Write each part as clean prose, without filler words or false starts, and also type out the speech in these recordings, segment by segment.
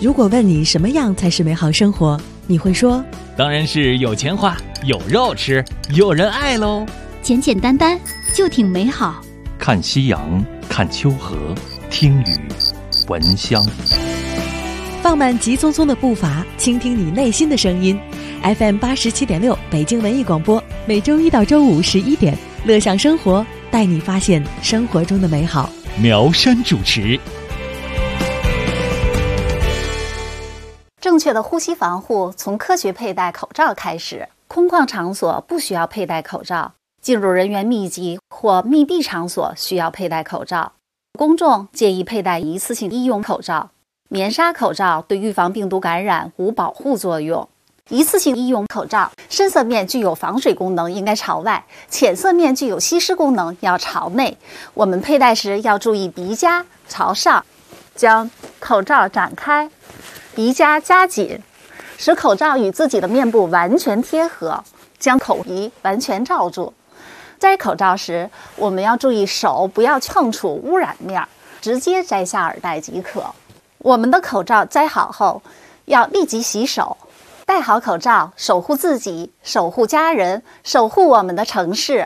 如果问你什么样才是美好生活，你会说当然是有钱花，有肉吃，有人爱喽。 简简单单就挺美好。 看夕阳，看秋河，听雨，闻香。 放慢急匆匆的步伐，倾听你内心的声音。FM 87.6北京文艺广播，每周一到周五11点，乐享生活，带你发现生活中的美好。 苗山主持。 正确的呼吸防护从科学佩戴口罩开始。空旷场所不需要佩戴口罩，进入人员密集或密闭场所需要佩戴口罩。公众建议佩戴一次性医用口罩。棉纱口罩对预防病毒感染无保护作用。一次性医用口罩深色面具有防水功能，应该朝外；浅色面具有吸湿功能，要朝内。我们佩戴时要注意鼻夹朝上，将口罩展开，鼻夹夹紧，使口罩与自己的面部完全贴合，将口鼻完全罩住。摘口罩时，我们要注意手不要碰触污染面，直接摘下耳带即可。我们的口罩摘好后，要立即洗手。戴好口罩，守护自己，守护家人，守护我们的城市。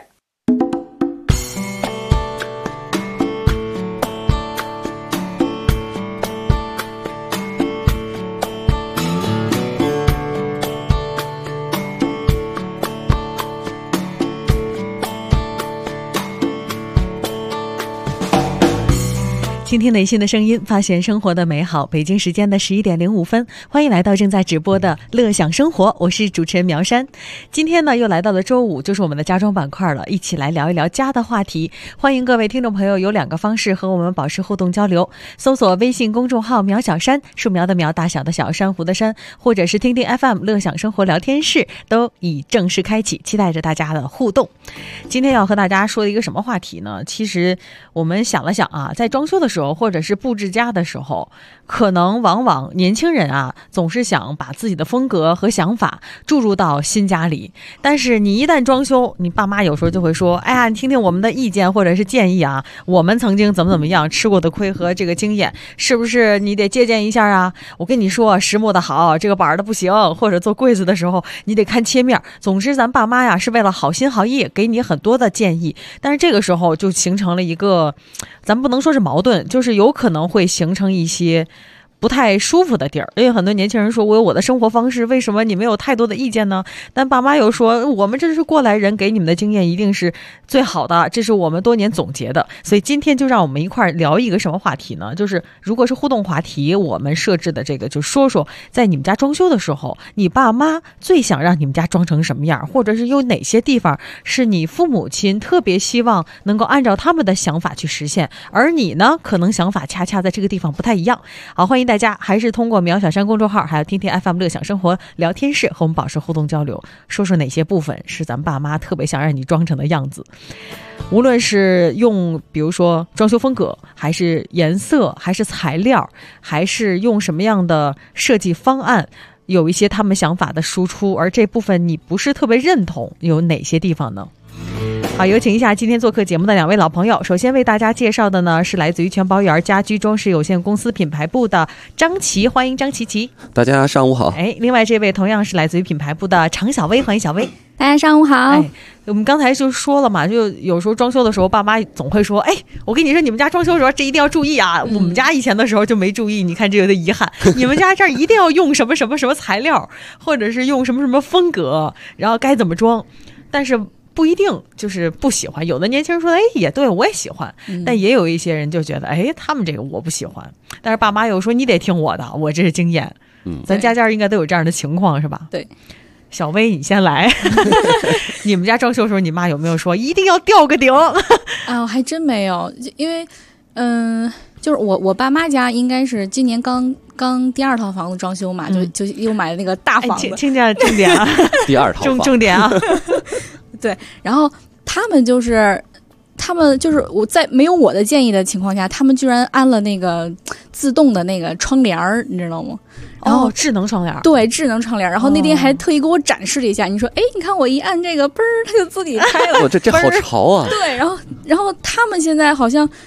倾听内心的声音，发现生活的美好。北京时间的11点05分，欢迎来到正在直播的乐享生活，我是主持人苗山。今天呢，又来到了周五，就是我们的家装板块了，一起来聊一聊家的话题。欢迎各位听众朋友有2个方式和我们保持互动交流：搜索微信公众号苗小山，树苗的苗，大小的小，珊瑚的珊，或者是听听 FM 乐享生活聊天室，都已正式开启，期待着大家的互动。今天要和大家说的一个什么话题呢？其实我们想了想啊，在装修的时候或者是布置家的时候，可能往往年轻人啊总是想把自己的风格和想法注入到新家里，但是你一旦装修，你爸妈有时候就会说，哎呀，你听听我们的意见或者是建议啊，我们曾经怎么样吃过的亏和这个经验，是不是你得借鉴一下啊？我跟你说，实木的好，这个板的不行，或者做柜子的时候你得看切面。总之咱爸妈呀是为了好心好意给你很多的建议，但是这个时候就形成了一个，咱不能说是矛盾，就是有可能会形成一些不太舒服的地儿。因为很多年轻人说，我有我的生活方式，为什么你没有太多的意见呢？但爸妈又说，我们这是过来人，给你们的经验一定是最好的，这是我们多年总结的。所以今天就让我们一块聊一个什么话题呢？就是如果是互动话题，我们设置的这个就说说，在你们家装修的时候，你爸妈最想让你们家装成什么样，或者是有哪些地方是你父母亲特别希望能够按照他们的想法去实现，而你呢可能想法恰恰在这个地方不太一样。好，欢迎大家还是通过苗小山公众号还有听听 FM 乐享生活聊天室和我们保持互动交流，说说哪些部分是咱们爸妈特别想让你装成的样子。无论是用比如说装修风格，还是颜色，还是材料，还是用什么样的设计方案，有一些他们想法的输出，而这部分你不是特别认同，有哪些地方呢？好，有请一下今天做客节目的2位老朋友。首先为大家介绍的呢是来自于全宝园家居装饰有限公司品牌部的张琪，欢迎张琪琪。 大家上午好。 另外这位同样是来自于品牌部的常小薇，欢迎小薇。 大家上午好。 我们刚才就说了嘛，就有时候装修的时候爸妈总会说，我跟你说你们家装修的时候这一定要注意啊，我们家以前的时候就没注意，你看这有点遗憾。你们家这儿一定要用什么什么什么材料，或者是用什么什么风格，然后该怎么装，但是不一定就是不喜欢。有的年轻人说，也对，我也喜欢，但也有一些人就觉得，他们这个我不喜欢，但是爸妈又说你得听我的，我这是经验。咱家家应该都有这样的情况是吧？ 对。 小薇你先来。你们家装修的时候你妈有没有说一定要吊个顶？ 我还真没有，因为就是我爸妈家应该是今年刚第2套房子装修嘛，就又买了那个大房子。 听见重点啊。 第2套房重点啊。 对，然后他们就是我在没有我的建议的情况下，他们居然安了那个自动的那个窗帘儿，你知道吗？然后智能窗帘。 对，智能窗帘。然后那天还特意给我展示了一下，你说，你看我一按这个，嘣儿，它就自己开了。 这好潮啊！ 对，然后他们现在好像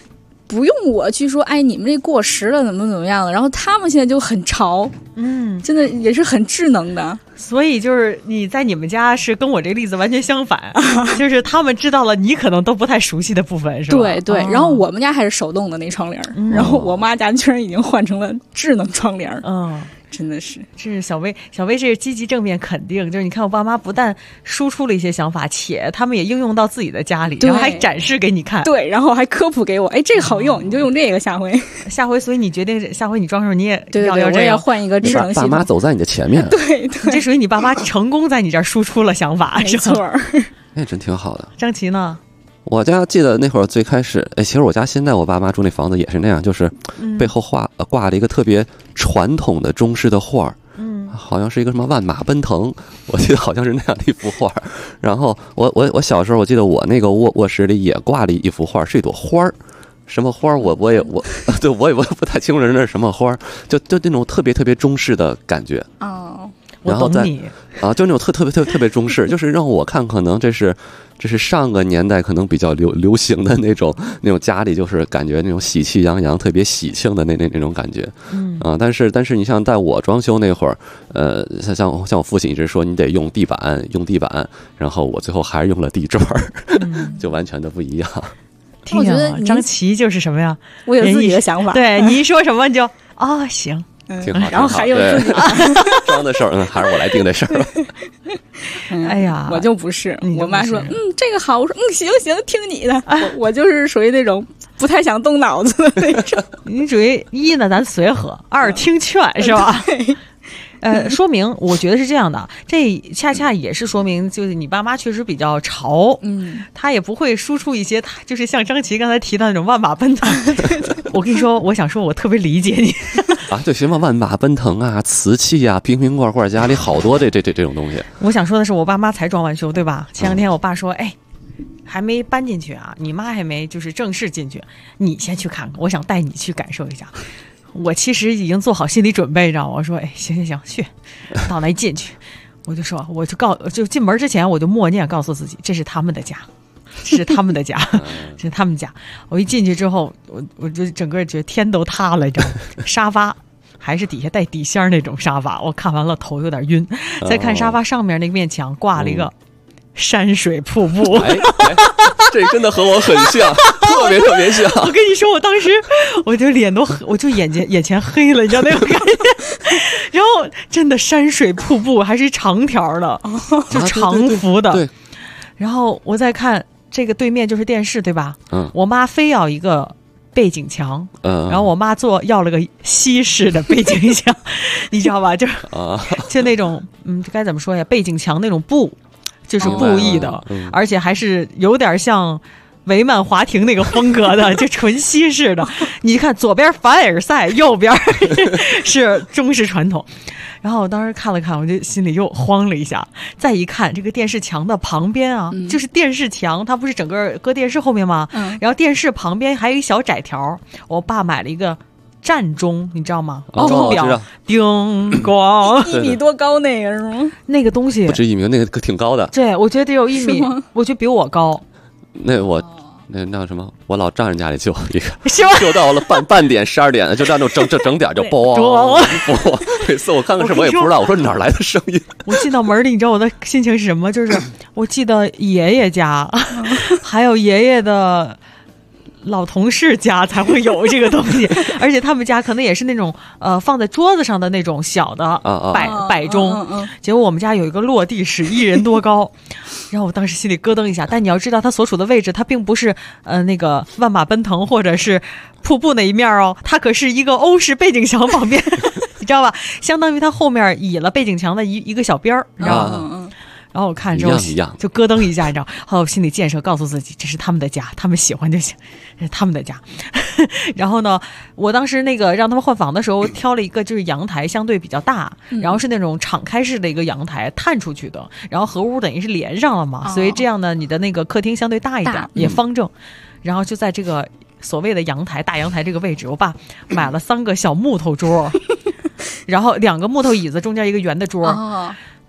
不用我去说，哎，你们这过时了，怎么样的，然后他们现在就很潮，真的也是很智能的。 所以就是你在你们家是跟我这个例子完全相反，就是他们知道了你可能都不太熟悉的部分，是吧？ 对对，然后我们家还是手动的那窗帘，然后我妈家居然已经换成了智能窗帘。真的是， 这是小薇这是积极正面肯定，就是你看我爸妈不但输出了一些想法，且他们也应用到自己的家里，然后还展示给你看， 对，然后还科普给我，哎，这个好用，你就用这个，下回， 所以你决定下回你装的时候你也要这样，我也要换一个智能系统。 爸妈走在你的前面， 对， 这属于你爸妈成功在你这儿输出了想法， 没错， 那真挺好的。 张琪呢？ 我家记得那会儿最开始，其实我家现在我爸妈住那房子也是那样，就是背后挂了一个特别传统的中式的画，好像是一个什么万马奔腾，我记得好像是那样的一幅画。然后我小时候我记得我那个卧室里也挂了一幅画，是一朵花儿。什么花我也不太清楚那是什么花，就那种特别特别中式的感觉。 我懂你就那种特别中式，就是让我看，可能这是上个年代可能比较流行的那种家里就是感觉那种喜气洋洋、特别喜庆的那种感觉。但是你像在我装修那会儿，像我父亲一直说你得用地板，然后我最后还是用了地砖，就完全的不一样。 听见了，张琪就是什么呀？ 我有自己的想法。 对，你一说什么你就行。 挺好， 然后还有自己装的事儿，还是我来定的事儿。 哎呀， 我就不是，我妈说，这个好，我说，行，听你的。我就是属于那种不太想动脑子的那种。 你属于一呢，咱随和；二听劝，是吧？说明我觉得是这样的，这恰恰也是说明，就是你爸妈确实比较潮，他也不会输出一些，就是像张琪刚才提到那种万马奔腾。我跟你说，我想说，我特别理解你就什么万马奔腾啊，瓷器啊，瓶瓶罐罐，家里好多这种东西。 我想说的是，我爸妈才装完修，对吧？前两天我爸说，还没搬进去啊，你妈还没就是正式进去，你先去看看，我想带你去感受一下。我其实已经做好心理准备，你知道吗？我说，行，去，到那进去，我就说，就进门之前我就默念告诉自己，这是他们的家，这是他们的家，这是他们家。我一进去之后，我就整个觉得天都塌了，你知道吗？沙发还是底下带底线那种沙发，我看完了头有点晕。再看沙发上面那面墙挂了一个山水瀑布。 这真的和我很像，特别像。 我跟你说，我当时我就我就眼前黑了，你知道那种感觉。然后真的山水瀑布还是长条的，就长幅的。 对。 然后我再看这个对面就是电视，对吧？我妈非要一个背景墙，然后我妈要了个西式的背景墙，你知道吧？就那种该怎么说呀？背景墙那种布。就是布艺的，而且还是有点像维曼华庭那个风格的，就纯西式的。你看左边凡尔赛，右边是中式传统。然后我当时看了看，我就心里又慌了一下。再一看这个电视墙的旁边啊，就是电视墙，它不是整个搁电视后面吗？然后电视旁边还有一小窄条，我爸买了一个站钟，你知道吗？钟表，叮咣 ，1米多高那个是吗？ 那个东西不止1米，那个挺高的。 对，我觉得得有1米，我觉得比我高。 那什么，我老丈人家里就有一个， 就到了半点12点，就到那种整点就嘣。每次我看看我也不知道，我说哪来的声音？ 我进到门里，你知道我的心情是什么？就是我记得爷爷家，还有爷爷的老同事家才会有这个东西，而且他们家可能也是那种放在桌子上的那种小的摆钟，结果我们家有一个落地式，1人多高，然后我当时心里咯噔一下。但你要知道，它所处的位置，它并不是那个万马奔腾或者是瀑布那一面哦，它可是一个欧式背景墙旁边，你知道吧？相当于它后面倚了背景墙的一个小边儿，你知道吗？然后我看之后就咯噔一下，你知道，后来我心理建设告诉自己，这是他们的家，他们喜欢就行，这是他们的家。然后呢，我当时那个让他们换房的时候，挑了一个就是阳台相对比较大，然后是那种敞开式的一个阳台，探出去的，然后和屋等于是连上了嘛，所以这样呢，你的那个客厅相对大一点，也方正。然后就在这个所谓的阳台大阳台这个位置，我爸买了3个小木头桌，然后2个木头椅子中间一个圆的桌。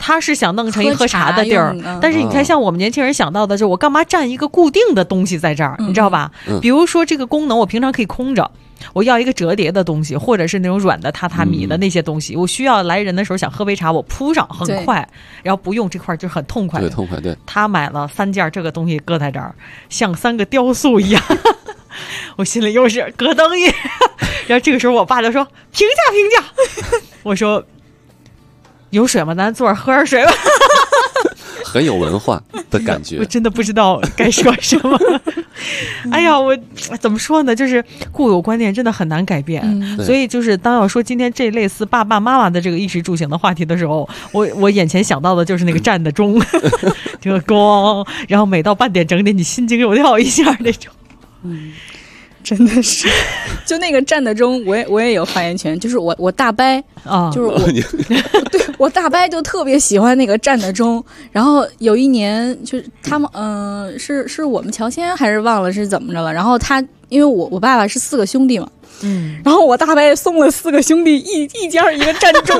他是想弄成一喝茶的地儿，但是你看，像我们年轻人想到的，就我干嘛站一个固定的东西在这儿，你知道吧？比如说这个功能，我平常可以空着。我要一个折叠的东西，或者是那种软的榻榻米的那些东西，我需要来人的时候想喝杯茶，我铺上很快，然后不用这块就很痛快。 对，痛快。对，他买了3件这个东西搁在这儿，像3个雕塑一样。我心里又是咯噔一，然后这个时候我爸就说评价，我说有水吗？咱坐着喝点水吧。 很有文化的感觉。 我真的不知道该说什么。哎呀，我怎么说呢？就是固有观念真的很难改变，所以就是当要说今天这类似爸爸妈妈的这个衣食住行的话题的时候，我眼前想到的就是那个站的钟，这个咣，然后每到半点整点，你心惊肉跳一下那种。 真的是，就那个站的钟，我也有发言权。就是我大伯啊，就是对我大伯就特别喜欢那个站的钟。然后有一年，就是他们是我们乔迁还是忘了是怎么着了。然后他因为我爸爸是4个兄弟嘛，然后我大伯送了4个兄弟一家一个站钟。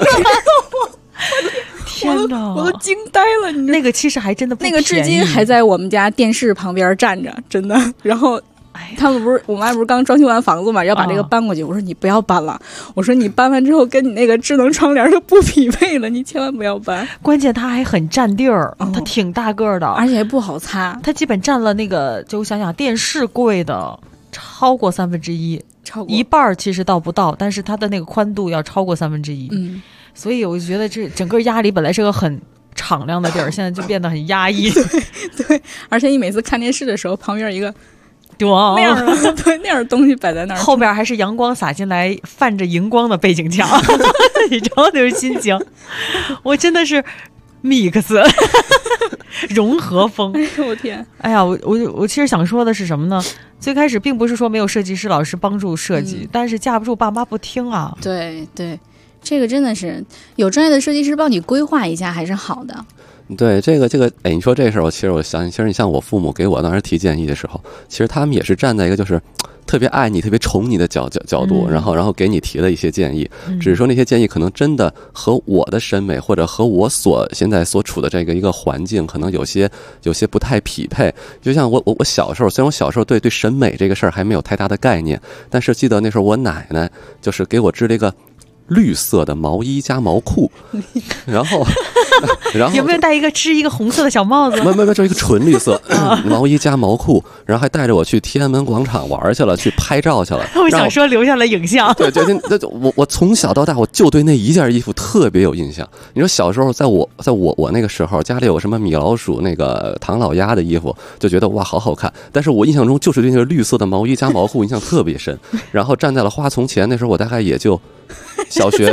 天哪， 我都惊呆了！你那个其实还真的不便宜， 那个至今还在我们家电视旁边站着，真的。然后。他们我妈不是刚装修完房子嘛，要把这个搬过去。我说你不要搬了，我说你搬完之后跟你那个智能窗帘就不匹配了，你千万不要搬。 关键它还很占地儿，它挺大个的， 而且还不好擦。 它基本占了那个，就我想想，电视柜的超过1/3，一半其实倒不到，但是它的那个宽度要超过1/3。所以我就觉得这整个家里本来是个很敞亮的地儿，现在就变得很压抑。 对，而且你每次看电视的时候，旁边一个。 那样的对那样的东西摆在那儿， 后边还是阳光洒进来泛着荧光的背景墙，你知道那种心情。我真的是 mix 融合风。 我天！ 哎呀，我其实想说的是什么呢？最开始并不是说没有设计师老师帮助设计，但是架不住爸妈不听啊。 对对，这个真的是有专业的设计师帮你规划一下还是好的。 对，这个，哎，你说这事儿，其实我想，其实你像我父母给我当时提建议的时候，其实他们也是站在一个就是特别爱你、特别宠你的角度，然后给你提了一些建议，只是说那些建议可能真的和我的审美或者和我现在所处的这个一个环境，可能有些不太匹配。就像我小时候，虽然我小时候对审美这个事儿还没有太大的概念，但是记得那时候我奶奶就是给我织了一个绿色的毛衣加毛裤，然后有没有戴织一个红色的小帽子？ 没，这一个纯绿色毛衣加毛裤，然后还带着我去天安门广场玩去了，去拍照去了。 我想说留下了影像。 对，我从小到大我就对那一件衣服特别有印象。你说小时候在我那个时候家里有什么米老鼠、那个唐老鸭的衣服，就觉得哇好好看。但是我印象中就是对那个绿色的毛衣加毛裤印象特别深。然后站在了花丛前，那时候我大概也就小学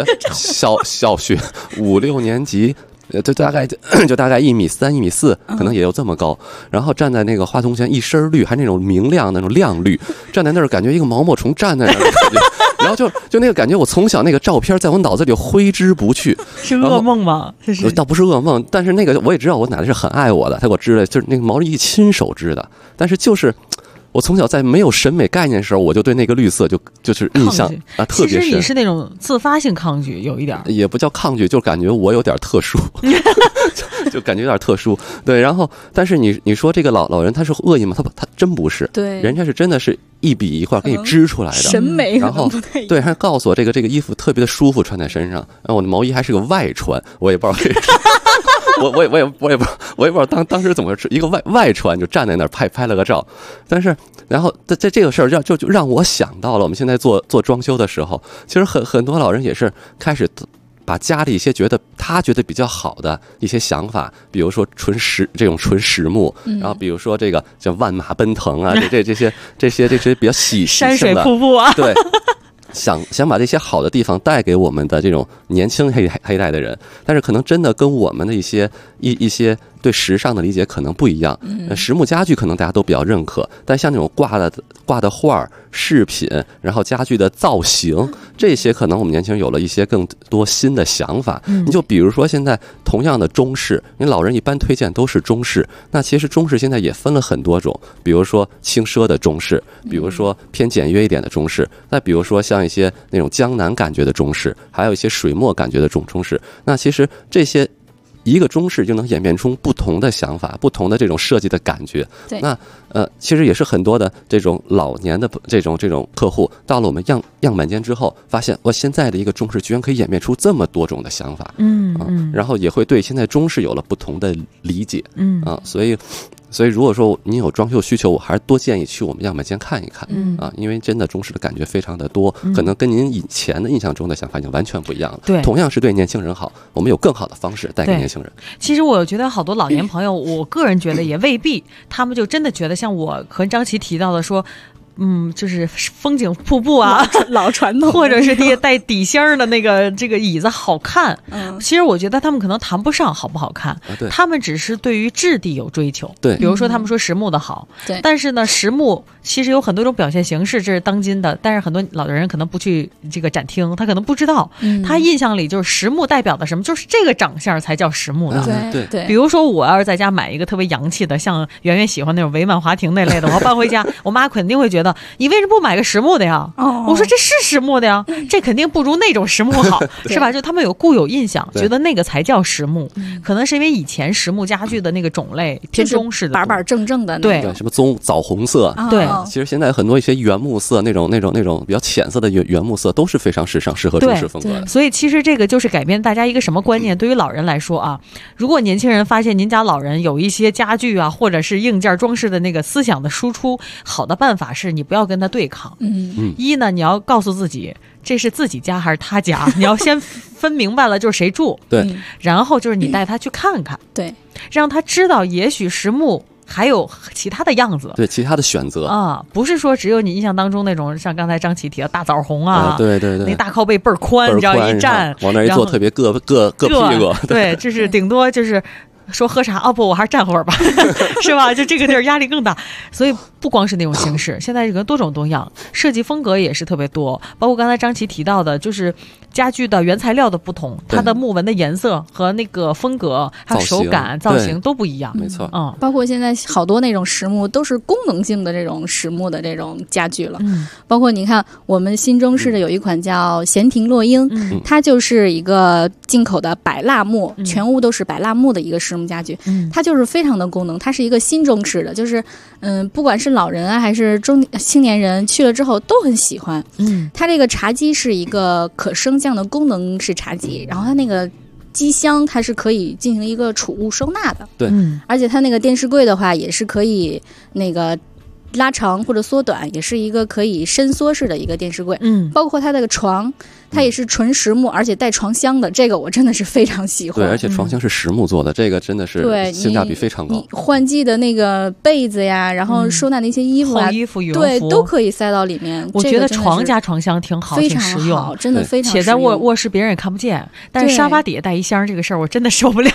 5、6年级。就大概1.3米、1.4米，可能也有这么高。然后站在那个花丛前，一身绿，还那种明亮那种亮绿，站在那儿感觉一个毛毛虫站在那儿的感觉。然后就那个感觉，我从小那个照片在我脑子里挥之不去。 是噩梦吗？ 倒不是噩梦，但是那个我也知道我奶奶是很爱我的，她给我织的，就是那个毛衣亲手织的，但是就是。我从小在没有审美概念的时候，我就对那个绿色就是印象啊特别深。 其实你是那种自发性抗拒，有一点也不叫抗拒，就感觉我有点特殊，就感觉有点特殊。对，然后但是你说这个老人他是恶意吗？他真不是， 对， 人家是真的是一笔一画给你织出来的审美， 然后对，还告诉我这个衣服特别的舒服，穿在身上。然后我的毛衣还是个外穿，我也不知道为什么。我也不知道当时怎么一个外穿就站在那儿拍了个照，但是然后在这个事儿就让我想到了我们现在做装修的时候，其实很多老人也是开始把家里一些他觉得比较好的一些想法，比如说这种纯实木，然后比如说这个叫万马奔腾啊，这些比较喜山水瀑布啊， 对。想把这些好的地方带给我们的这种年轻黑代的人，但是可能真的跟我们的一些对时尚的理解可能不一样。实木家具可能大家都比较认可，但像那种挂的画、饰品，然后家具的造型，这些可能我们年轻人有了一些更多新的想法。你就比如说现在同样的中式，你老人一般推荐都是中式，那其实中式现在也分了很多种，比如说轻奢的中式，比如说偏简约一点的中式，那比如说像一些那种江南感觉的中式，还有一些水墨感觉的中式。那其实这些一个中式就能演变出不同的想法，不同的这种设计的感觉。 对， 那其实也是很多的这种老年的这种客户到了我们样板间之后，发现我现在的一个中式居然可以演变出这么多种的想法，然后也会对现在中式有了不同的理解，所以如果说您有装修需求，我还是多建议去我们样板间看一看，因为真的中式的感觉非常的多，可能跟您以前的印象中的想法已经完全不一样了。 对， 同样是对年轻人好，我们有更好的方式带给年轻人。 其实我觉得好多老年朋友，我个人觉得也未必，他们就真的觉得像我和张琪提到的说。就是风景瀑布啊， 老传统， 或者是那个带底芯儿的这个椅子好看。其实我觉得他们可能谈不上好不好看，他们只是对于质地有追求。 对， 比如说他们说实木的好， 对， 但是呢，实木其实有很多种表现形式，这是当今的。但是很多老人可能不去这个展厅，他可能不知道，他印象里就是实木代表的什么，就是这个长相才叫实木的。 对。 比如说我要是在家买一个特别洋气的，像圆圆喜欢那种维曼华庭那类的，我要搬回家，我妈肯定会觉得。你为什么不买个实木的呀？我说这是实木的呀，这肯定不如那种实木好，是吧？就他们有固有印象，觉得那个才叫实木。可能是因为以前实木家具的那个种类偏中式的， 板板正正的， 对， 什么枣红色， 对。 其实现在很多一些原木色，那种比较浅色的原木色都是非常时尚，适合中式风格的。 所以其实这个就是改变大家一个什么观念？对于老人来说啊，如果年轻人发现您家老人有一些家具啊，或者是硬件装饰的那个思想的输出，好的办法是你不要跟他对抗。一呢，你要告诉自己这是自己家还是他家，你要先分明白了就是谁住。 对， 然后就是你带他去看看， 对， 让他知道也许实木还有其他的样子， 对，其他的选择啊，不是说只有你印象当中那种像刚才张琪提的大枣红啊， 对， 那大靠背倍儿宽，你知道一站往那一坐特别硌屁股， 对，就是顶多就是说喝茶啊，不，我还是站会儿吧，是吧？就这个地儿压力更大，所以不光是那种形式，现在这个多种多样，设计风格也是特别多，包括刚才张琪提到的，就是家具的原材料的不同，它的木纹的颜色和那个风格还有手感造型都不一样， 没错。 包括现在好多那种实木都是功能性的这种实木的这种家具了，包括你看我们新中式的有一款叫闲庭落英，它就是一个进口的百蜡木，全屋都是百蜡木的一个实木家具，它就是非常的功能，它是一个新中式的，就是不管是老人啊还是青年人去了之后都很喜欢。它这个茶几是一个可升降的功能式茶几，然后它那个机箱它是可以进行一个储物收纳的， 对， 而且它那个电视柜的话也是可以那个拉长或者缩短，也是一个可以伸缩式的一个电视柜。包括它那个床，它也是纯实木，而且带床箱的，这个我真的是非常喜欢。 对，而且床箱是实木做的，这个真的是性价比非常高。 你换季的那个被子呀，然后收纳的一些衣服啊， 厚衣服、羽绒对， 服都可以塞到里面。 我觉得床加床箱挺好， 非常挺实用， 好，真的非常实用。 且在卧室别人也看不见，但是沙发底下带一箱这个事儿，我真的受不了。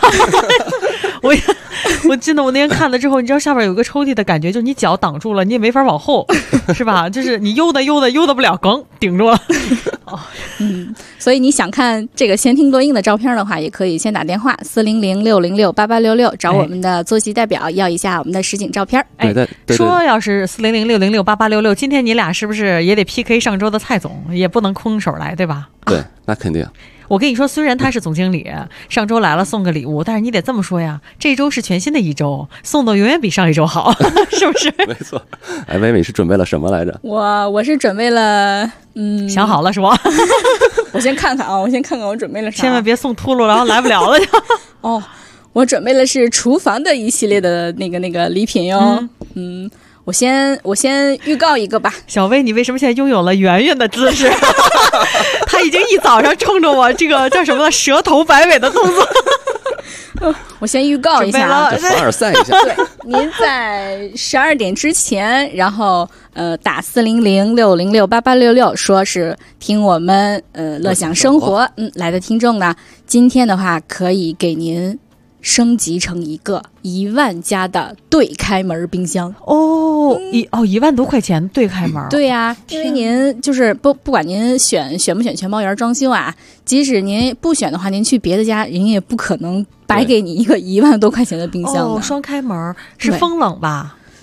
我真的，我那天看了之后，你知道下边有个抽屉的感觉，就是你脚挡住了，你也没法往后，是吧？就是你悠的不了，梗顶住了。 所以你想看这个闲庭落英的照片的话，也可以先打电话400-606-8866找我们的作息代表要一下我们的实景照片。 对， 说要是400-606-8866，今天你俩是不是也得 PK 上周的蔡总，也不能空手来，对吧？ 对，那肯定。 我跟你说，虽然他是总经理，上周来了送个礼物，但是你得这么说呀，这周是全新的一周，送的永远比上一周好，是不是？ 没错。哎，薇薇是准备了什么来着？ 我是准备了， 想好了是吧？ 我先看看我准备了啥， 千万别送秃噜，然后来不了了就。 我准备了是厨房的一系列的那个礼品哟。我先预告一个吧。 小薇，你为什么现在拥有了圆圆的姿势？他已经一早上冲着我这个叫什么舌头摆尾的动作。 我先预告一下， 凡尔赛一下。 对，您在12点之前，然后打400-606-8866，说是听我们乐享生活来的听众呢，今天的话可以给您升级成一个1万加的对开门冰箱 1万多块钱对开门。 对呀，因为您就是不管您选不选全包圆装修啊，即使您不选的话，您去别的家，人也不可能白给你一个1万多块钱的冰箱的。 双开门是风冷吧？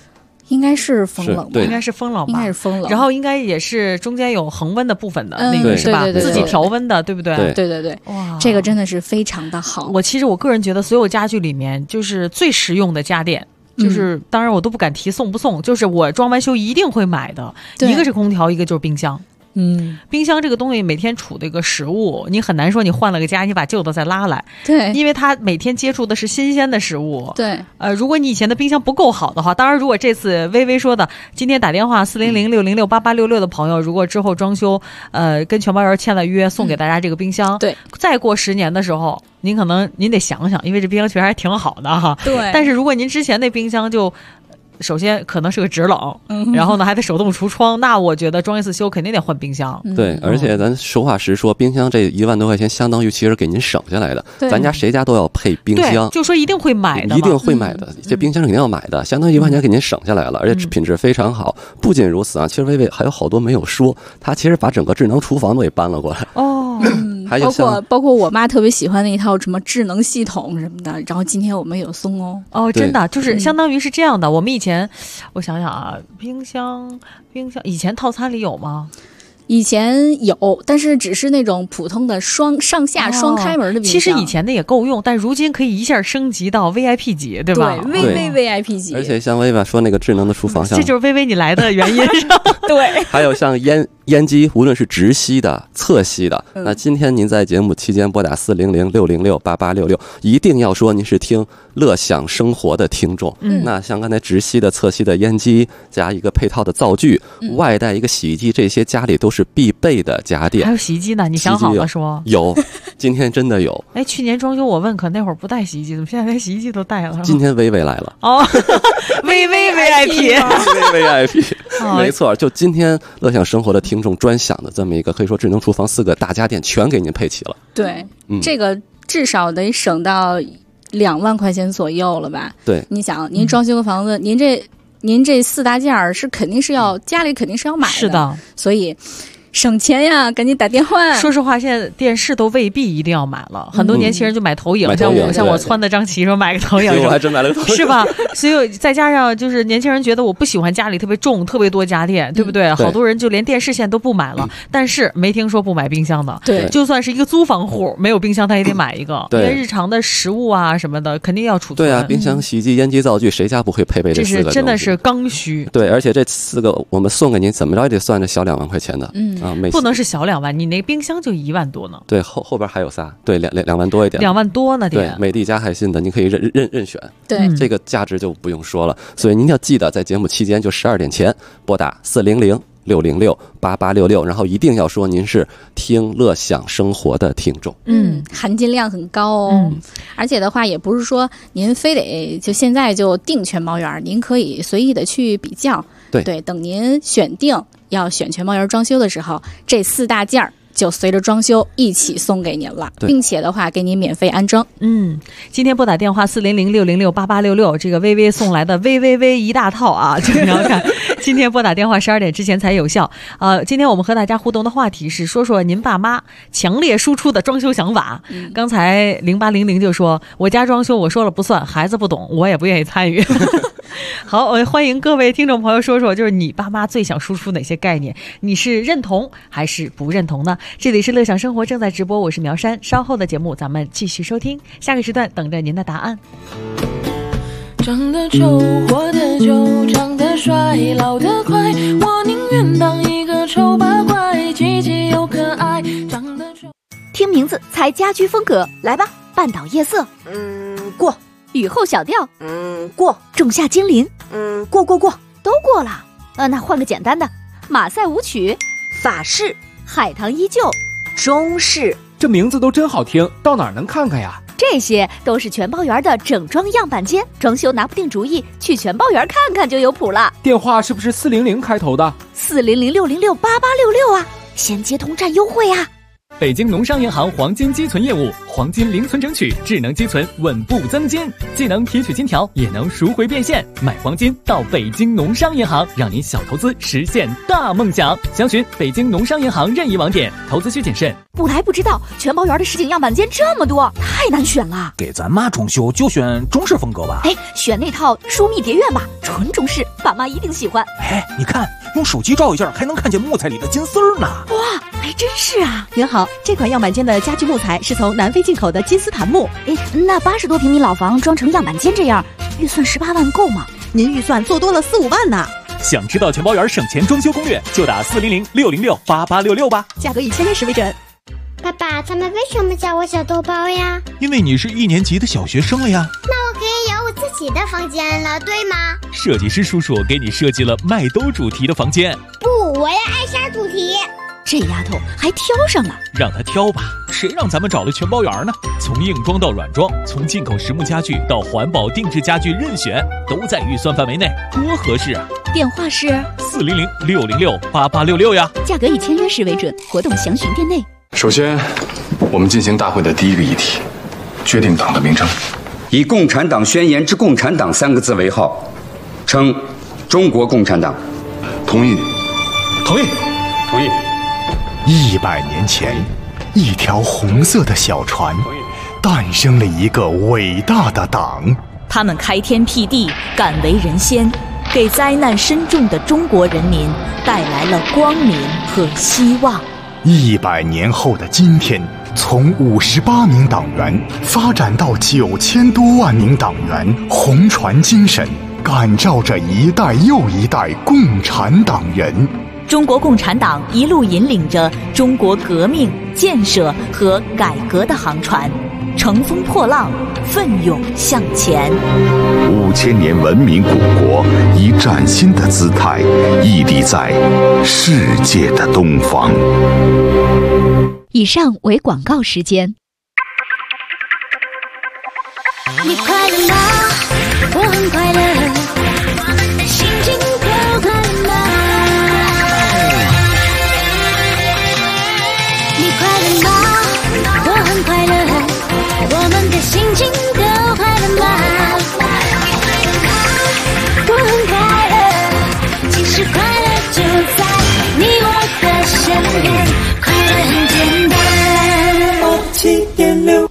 应该是风冷， 应该是风冷吧， 应该是风冷。 然后应该也是中间有恒温的部分的那个是吧？ 对对对， 自己调温的，对不对？ 对对对，哇，这个真的是非常的好。 其实我个人觉得，所有家具里面就是最实用的家电。就是当然我都不敢提送不送，就是我装完修一定会买的，一个是空调，一个就是冰箱。冰箱这个东西每天储的一个食物，你很难说你换了个家你把旧的再拉来， 对， 因为它每天接触的是新鲜的食物， 对， 如果你以前的冰箱不够好的话，当然如果这次微微说的今天打电话400-606-8866的朋友，如果之后装修跟全包园签了约送给大家这个冰箱， 对， 再过10年的时候您得想想，因为这冰箱确实还挺好的哈， 对， 但是如果您之前那冰箱就首先可能是个直冷，然后呢还得手动橱窗，那我觉得装一次修肯定得换冰箱。 对，而且咱实话实说，冰箱这1万多块钱相当于其实给您省下来的。咱家谁家都要配冰箱， 对，就说一定会买的， 一定会买的。这冰箱是肯定要买的，相当于1万块钱给您省下来了，而且品质非常好。不仅如此啊，其实薇薇还有好多没有说，她其实把整个智能厨房都给搬了过来。还有包括我妈特别喜欢那一套什么智能系统什么的，然后今天我们有送真的就是相当于是这样的。我们以前我想想啊，冰箱以前套餐里有吗？ 以前有，但是只是那种普通的上下双开门的冰箱。 其实以前的也够用，但如今可以一下升级到 VIP 级，对吧？ 对，VIP 级。 而且像薇薇说那个智能的厨房， 这就是薇薇你来的原因上。 对， 还有像烟机，无论是直吸的、侧吸的，那今天您在节目期间拨打400-606-8866，一定要说您是听乐享生活的听众。那像刚才直吸的、侧吸的烟机，加一个配套的灶具，外带一个洗衣机，这些家里都是必备的家电。 还有洗衣机呢？你想好了说？ 有，今天真的有。 去年装修我问，可那会儿不带洗衣机，怎么现在连洗衣机都带了？ 今天薇薇来了薇薇 VIP， 没错，就今天乐享生活的听众专享的这么一个可以说智能厨房4个大家电全给您配齐了。 对，这个至少得省到2万块钱左右了吧？ 对， 你想，您装修个房子，您这4大件是肯定是要家里肯定是要买的， 是的， 所以省钱呀，赶紧打电话。 说实话，现在电视都未必一定要买了，很多年轻人就买投影，像我撺掇张琪说买个投影， 我还真买了个投影， 是吧？所以再加上就是年轻人觉得我不喜欢家里特别重、特别多家电，对不对？好多人就连电视现在都不买了，但是没听说不买冰箱的。 对， 就算是一个租房户，没有冰箱他也得买一个，因为日常的食物啊什么的肯定要储存。 对啊，冰箱、洗衣机、烟机、灶具，谁家不会配备这4个？ 这是真的是刚需。 对，而且这4个我们送给您，怎么着也得算着小2万块钱的。 不能是小2万，你那冰箱就1万多呢。 对，后边还有仨，对2万多一点，2 万多呢。 对，美的加海信的，你可以任选。 对， 这个价值就不用说了。所以您要记得，在节目期间就12点前拨打400-606-8866，然后一定要说您是听乐享生活的听众。 含金量很高哦。而且的话，也不是说您非得就现在就订全包园，您可以随意的去比较。对，等您选定要选全包园装修的时候，这4大件就随着装修一起送给您了，并且的话给您免费安装。 今天拨打电话400-606-8866，这个微微送来的微一大套啊，就你要看今天拨打电话12点之前才有效。今天我们和大家互动的话题是说说您爸妈强烈输出的装修想法。刚才0800就说我家装修我说了不算，孩子不懂，我也不愿意参与。好，欢迎各位听众朋友说说，就是你爸妈最想输出哪些概念，你是认同还是不认同呢？这里是乐享生活正在直播，我是苗山，稍后的节目咱们继续收听，下个时段等着您的答案。 长得丑，活得久，长得帅，老得快，我宁愿当一个丑八怪，积极又可爱。长得丑， 听名字猜家居风格，来吧，半岛夜色，过；雨后小调，过；仲夏精灵，过，都过了。那换个简单的，马赛舞曲，法式，海棠依旧，中式。 这名字都真好听，到哪儿能看看呀？ 这些都是全包园的整装样板间，装修拿不定主意，去全包园看看就有谱了。 电话是不是400开头的？ 400-606-8866啊，先接通占优惠啊。 北京农商银行黄金积存业务，黄金零存整取，智能积存，稳步增金，既能提取金条，也能赎回变现。买黄金到北京农商银行，让您小投资实现大梦想。详询北京农商银行任意网点，投资需谨慎。 不来不知道，全包园的实景样板间这么多，太难选了。 给咱妈装修就选中式风格吧。 哎，选那套疏密蝶院吧，纯中式，爸妈一定喜欢。 哎，你看，用手机照一下，还能看见木材里的金丝儿呢。 哇，还真是啊！ 您好，这款样板间的家具木材是从南非进口的金丝檀木。 哎，那80多平米老房装成样板间这样，预算18万够吗？ 您预算做多了4、5万呢。 想知道全包园省钱装修攻略，就打400-606-8866吧， 价格以签约时为准。 爸爸，他们为什么叫我小豆包呀？ 因为你是1年级的小学生了呀。 那我可以有我自己的房间了，对吗？ 设计师叔叔给你设计了麦兜主题的房间。 不，我要艾莎主题。 这丫头还挑上了， 让她挑吧，谁让咱们找了全包园呢？从硬装到软装，从进口实木家具到环保定制家具，任选都在预算范围内，多合适啊！ 电话是 400-606-8866呀， 价格以签约时为准，活动详询店内。 首先，我们进行大会的第一个议题，决定党的名称， 以共产党宣言之共产党3个字为号，称中国共产党。 同意。同意。 同意。 100年前，一条红色的小船，诞生了一个伟大的党。 他们开天辟地，敢为人先，给灾难深重的中国人民带来了光明和希望。 100年后的今天，从58名党员发展到9000多万名党员，红船精神感召着一代又一代共产党人。 中国共产党一路引领着中国革命、建设和改革的航船，乘风破浪，奋勇向前。 5000年文明古国以崭新的姿态屹立在世界的东方。 以上为广告时间。 你快乐吗？我很快乐，心情都快乐吗？你快乐吗？我很快乐，我们的心情都快乐吗？我很快乐，其实快乐就在你我的身边，快乐很简单。7.6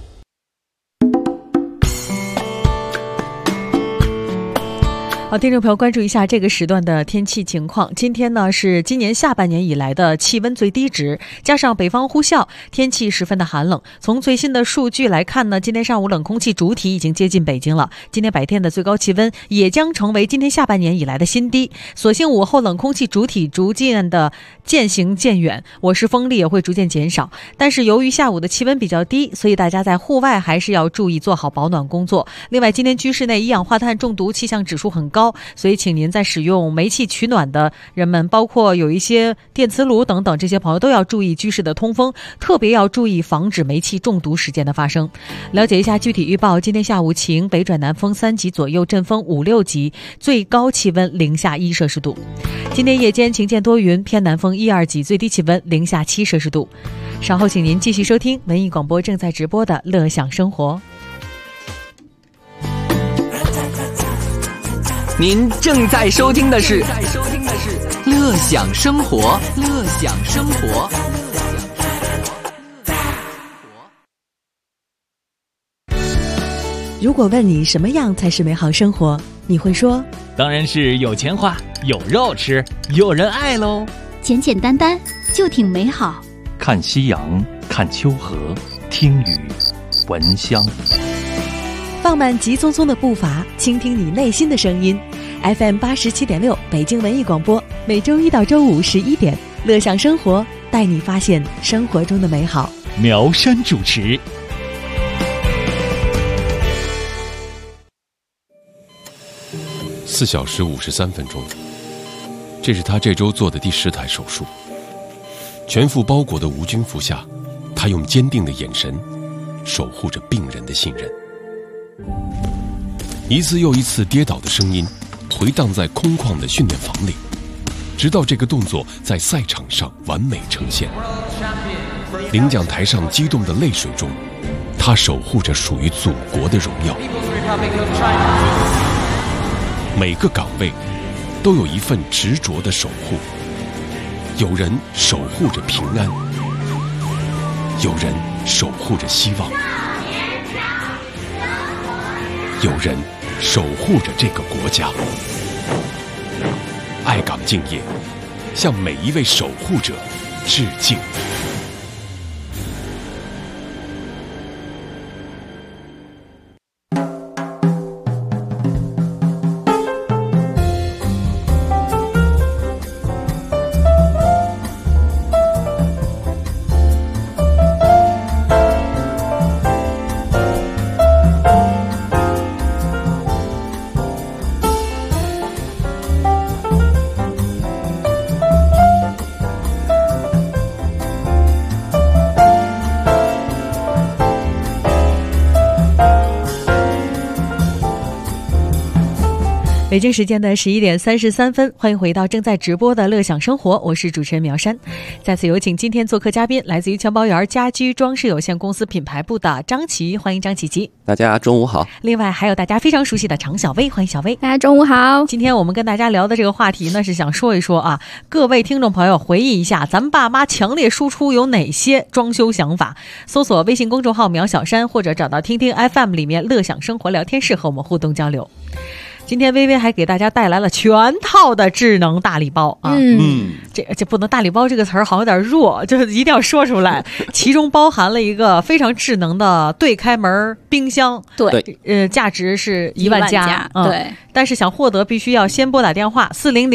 好，听众朋友，关注一下这个时段的天气情况。今天呢是今年下半年以来的气温最低值，加上北方呼啸，天气十分的寒冷。从最新的数据来看呢，今天上午冷空气主体已经接近北京了，今天白天的最高气温也将成为今天下半年以来的新低。所幸午后冷空气主体逐渐的渐行渐远，我市风力也会逐渐减少。但是由于下午的气温比较低，所以大家在户外还是要注意做好保暖工作。另外，今天居室内一氧化碳中毒气象指数很高，所以请您在使用煤气取暖的人们，包括有一些电磁炉等等，这些朋友都要注意居室的通风，特别要注意防止煤气中毒事件的发生。了解一下具体预报，今天下午晴，北转南风3级左右，阵风5、6级，最高气温零下1摄氏度。今天夜间晴间多云，偏南风1、2级，最低气温零下7摄氏度。稍后请您继续收听文艺广播正在直播的乐享生活。 您正在收听的是乐享生活，乐享生活。 如果问你什么样才是美好生活，你会说当然是有钱花，有肉吃，有人爱喽。 简简单单就挺美好。 看夕阳，看秋荷，听雨，闻香。 放慢急匆匆的步伐，倾听你内心的声音。FM 87.6北京文艺广播，每周一到周五11点，乐享生活，带你发现生活中的美好。 苗山主持。 4小时53分钟，这是他这周做的第10台手术。全副包裹的无菌服下，他用坚定的眼神守护着病人的信任。一次又一次跌倒的声音回荡在空旷的训练房里，直到这个动作在赛场上完美呈现。 领奖台上激动的泪水中，他守护着属于祖国的荣耀。每个岗位都有一份执着的守护，有人守护着平安，有人守护着希望，有人守护着这个国家。爱岗敬业，向每一位守护者致敬。 北京时间的11点33分，欢迎回到正在直播的乐享生活，我是主持人苗山。再次有请今天做客嘉宾，来自于全包园家居装饰有限公司品牌部的张琪，欢迎张琪琪。 大家中午好。 另外还有大家非常熟悉的常小薇，欢迎小薇。 大家中午好。 今天我们跟大家聊的这个话题呢，是想说一说啊，各位听众朋友回忆一下，咱们爸妈强烈输出有哪些装修想法？搜索微信公众号苗小山，或者找到听听 FM 里面乐享生活聊天室和我们互动交流。今天微微还给大家带来了全套的智能大礼包啊，这不能大礼包这个词儿好像有点弱，就是一定要说出来。其中包含了一个非常智能的对开门冰箱， 对， 价值是1万加， 对。 但是想获得必须要先拨打电话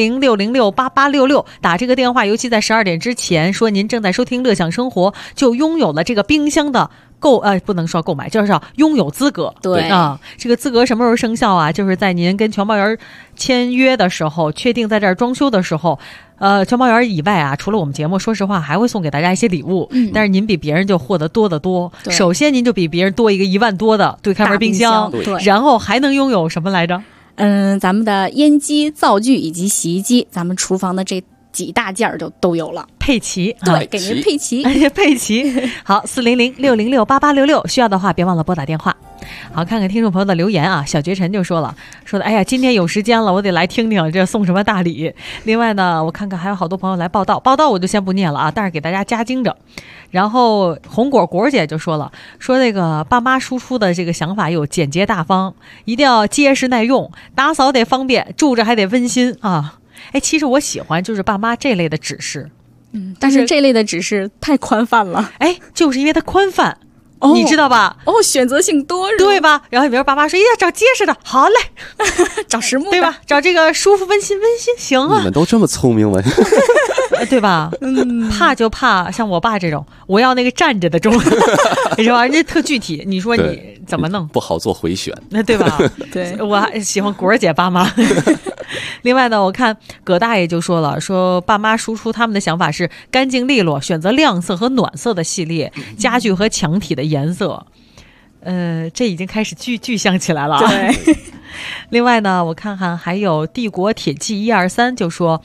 400-606-8866，打这个电话，尤其在12点之前，说您正在收听乐享生活，就拥有了这个冰箱的不能说购买，就是要拥有资格。 对啊，这个资格什么时候生效啊？就是在您跟全包园签约的时候，确定在这儿装修的时候，全包园以外啊，除了我们节目，说实话还会送给大家一些礼物，但是您比别人就获得多得多。首先您就比别人多一个1万多的对开门冰箱，然后还能拥有什么来着？ 咱们的烟机、灶具以及洗衣机，咱们厨房的这几大件儿就都有了， 配齐。 对，给您配齐， 配齐。好，400-606-8866，需要的话别忘了拨打电话。好，看看听众朋友的留言啊，小绝尘就说的，哎呀，今天有时间了，我得来听听这送什么大礼。另外呢，我看看还有好多朋友来报道我就先不念了啊，但是给大家加精着。然后红果姐就说了，说这个爸妈输出的这个想法有简洁大方，一定要结实耐用，打扫得方便，住着还得温馨啊。其实我喜欢就是爸妈这类的指示， 但是这类的指示太宽泛了， 就是因为它宽泛。你知道吧？ 选择性多， 对吧？然后比如爸妈说：“呀，找结实的，好嘞， 找实木的， 对吧？找这个舒服温馨，行啊。” 你们都这么聪明吗？ 对吧？怕就怕像我爸这种，我要那个站着的中，是吧？人家特具体，你说你怎么弄？ 不好做回选， 对吧？ 对， 我还喜欢果儿姐爸妈。另外呢，我看葛大爷就说了，说爸妈输出他们的想法是干净利落，选择亮色和暖色的系列家具和墙体的颜色。这已经开始具象起来了。 对。 另外呢，我看看还有帝国铁骑123就说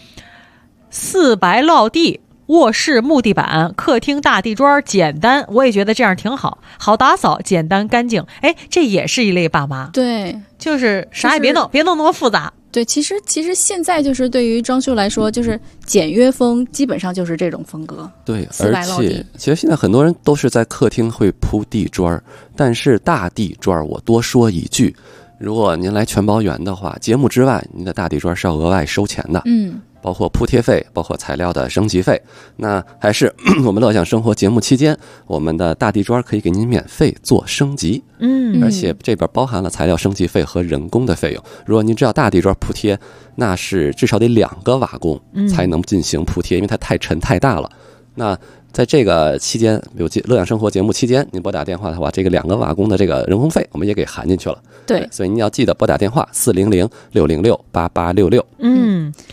4白落地。卧室木地板，客厅大地砖，简单，我也觉得这样挺好，好打扫，简单干净。这也是一类爸妈。 对， 就是啥也别弄，别弄那么复杂。 对，其实现在就是对于装修来说，就是简约风，基本上就是这种风格。 对，而且其实现在很多人都是在客厅会铺地砖，但是大地砖我多说一句，如果您来全包园的话，节目之外，您的大地砖是要额外收钱的。包括铺贴费，包括材料的升级费。那还是我们乐享生活节目期间，我们的大地砖可以给您免费做升级。而且这边包含了材料升级费和人工的费用。如果您只要大地砖铺贴，那是至少得2个瓦工才能进行铺贴，因为它太沉太大了。那在这个期间，比如乐享生活节目期间，您拨打电话的话，这个2个瓦工的这个人工费我们也给含进去了。 对， 所以您要记得拨打电话400-606-8866。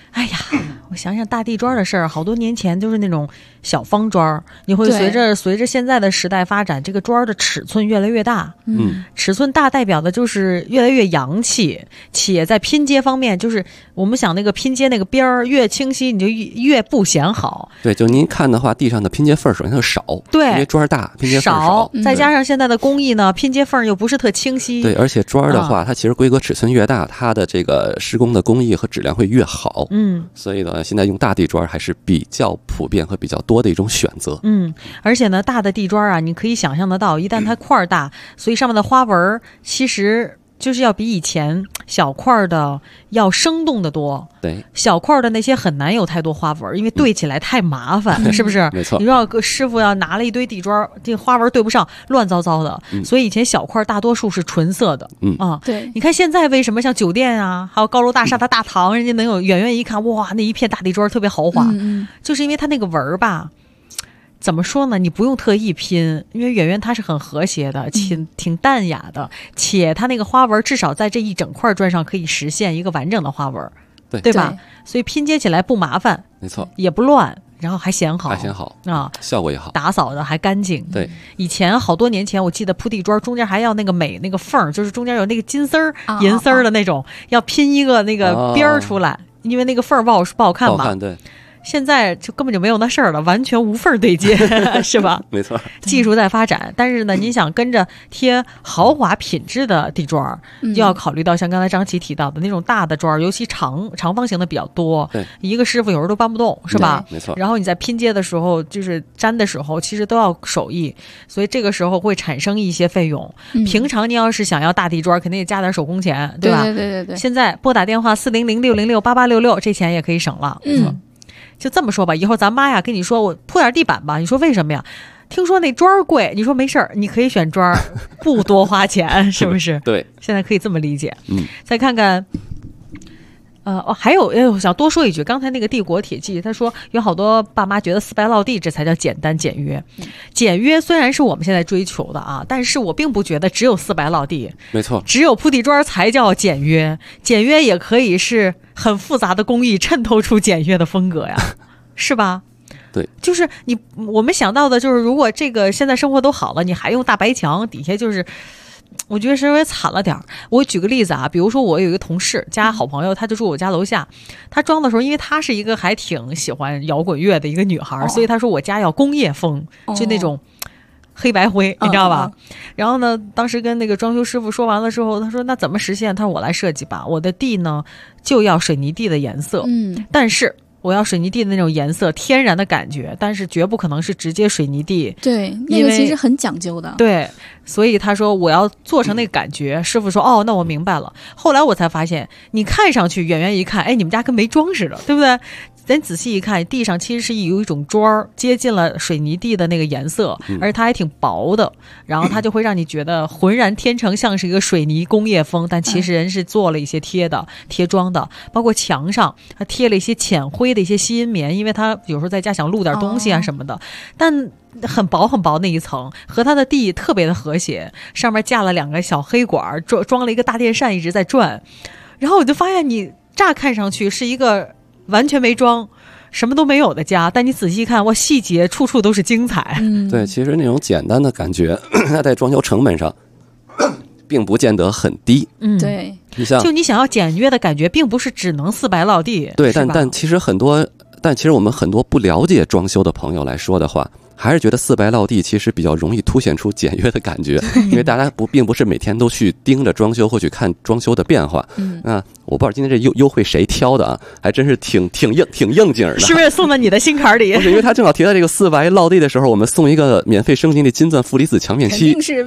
哎呀，我想想大地砖的事儿，好多年前就是那种小方砖，你会随着现在的时代发展，这个砖的尺寸越来越大。尺寸大代表的就是越来越洋气，且在拼接方面，就是我们想那个拼接那个边儿越清晰，你就越不显好。 对，就您看的话，地上的拼接缝首先就少， 对， 因为砖大，拼接缝少， 再加上现在的工艺呢，拼接缝又不是特清晰。 对，而且砖的话，它其实规格尺寸越大，它的这个施工的工艺和质量会越好。所以呢，现在用大地砖还是比较普遍和比较多的一种选择。 而且呢，大的地砖啊，你可以想象得到，一旦它块大，所以上面的花纹其实就是要比以前小块的要生动得多。 对， 小块的那些很难有太多花纹，因为对起来太麻烦，是不是？ 没错。 你说师傅要拿了一堆地砖，这花纹对不上，乱糟糟的。所以以前小块大多数是纯色的。 对。 你看现在为什么像酒店啊，还有高楼大厦的大堂，人家能有远远一看，哇，那一片大地砖特别豪华，就是因为它那个纹吧。怎么说呢？你不用特意拼，因为圆圆它是很和谐的，挺淡雅的，且它那个花纹至少在这一整块砖上可以实现一个完整的花纹，对吧？所以拼接起来不麻烦， 没错， 也不乱，然后还显好，啊， 效果也好， 打扫的还干净。 对， 以前好多年前我记得铺地砖中间还要那个那个缝，就是中间有那个金丝儿、银丝儿的那种，要拼一个那个边儿出来，因为那个缝不好看嘛。 对。 现在就根本就没有那事儿了，完全无缝对接，是吧？ 没错， 技术在发展，但是呢，您想跟着贴豪华品质的地砖，就要考虑到像刚才张琪提到的那种大的砖，尤其长方形的比较多， 对， 一个师傅有时候都搬不动，是吧？ 没错。 然后你在拼接的时候，就是粘的时候，其实都要手艺，所以这个时候会产生一些费用。平常你要是想要大地砖，肯定得加点手工钱，对吧？ 对。 现在拨打电话400-606-8866，这钱也可以省了。就这么说吧，以后咱妈呀跟你说我铺点地板吧，你说为什么呀？听说那砖贵，你说没事儿，你可以选砖，不多花钱，是不是？ 对， 现在可以这么理解。再看看。还有，我想多说一句，刚才那个帝国铁骑，他说有好多爸妈觉得四白落地这才叫简单简约。简约虽然是我们现在追求的啊，但是我并不觉得只有四白落地， 没错， 只有铺地砖才叫简约。简约也可以是很复杂的工艺衬透出简约的风格呀，是吧？ 对， 就是我们想到的就是，如果这个现在生活都好了，你还用大白墙，底下就是。我觉得稍微惨了点儿。我举个例子啊，比如说我有一个同事加好朋友，他就住我家楼下。他装的时候，因为她是一个还挺喜欢摇滚乐的一个女孩，所以他说我家要工业风，就那种黑白灰，你知道吧？然后呢，当时跟那个装修师傅说完了之后，他说那怎么实现？他说我来设计吧，我的地呢就要水泥地的颜色，但是。我要水泥地的那种颜色，天然的感觉，但是绝不可能是直接水泥地。 对，那个其实很讲究的。 对，所以他说我要做成那个感觉。师傅说哦，那我明白了。后来我才发现，你看上去远远一看，哎，你们家跟没装似的，对不对？咱仔细一看，地上其实是有一种砖接近了水泥地的那个颜色，而且它还挺薄的，然后它就会让你觉得浑然天成，像是一个水泥工业风，但其实人是做了一些贴装的，包括墙上它贴了一些浅灰的一些吸音棉，因为它有时候在家想录点东西啊什么的，但很薄很薄那一层，和它的地特别的和谐，上面架了2个小黑管，装了一个大电扇一直在转，然后我就发现你乍看上去是一个完全没装什么都没有的家，但你仔细看，哇，细节处处都是精彩。 对，其实那种简单的感觉它在装修成本上并不见得很低。 对， 你像就你想要简约的感觉，并不是只能四白落地。 对，但其实我们很多不了解装修的朋友来说的话，还是觉得四白落地其实比较容易凸显出简约的感觉，因为大家并不是每天都去盯着装修或去看装修的变化。那我不知道今天这优惠谁挑的啊，还真是挺应景的。 是不是送到你的心坎里？ 不是，因为他正好提到这个四白落地的时候，我们送一个免费升级的金钻负离子墙面漆， 肯定是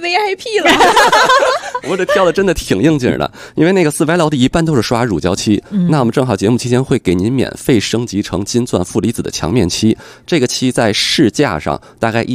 VIP 了。 我这挑的真的挺应景的，因为那个四白落地一般都是刷乳胶漆，那我们正好节目期间会给您免费升级成金钻负离子的墙面漆。这个漆在市价上大概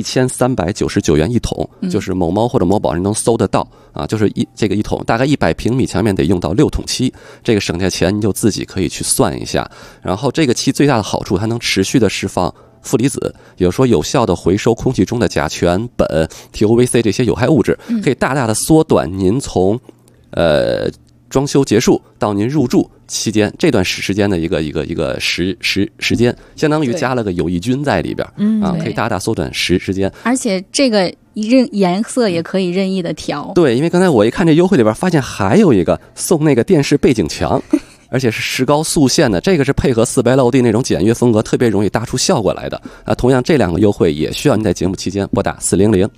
1399元一桶，就是某猫或者某宝人能搜得到啊，就是这个一桶大概100平米墙面得用到6桶漆，这个省下钱你就自己可以去算一下。然后这个漆最大的好处，它能持续的释放负离子，也就是说有效的回收空气中的甲醛、苯、TOVC 这些有害物质，可以大大的缩短您从装修结束到您入住期间这段时间的一个时间，相当于加了个有益菌在里边可以大大缩短时间。 而且这个颜色也可以任意的调。 对，因为刚才我一看这优惠里边，发现还有一个送那个电视背景墙。而且是石膏塑线的，这个是配合4白落地那种简约风格，特别容易搭出效果来的同样这2个优惠也需要您在节目期间拨打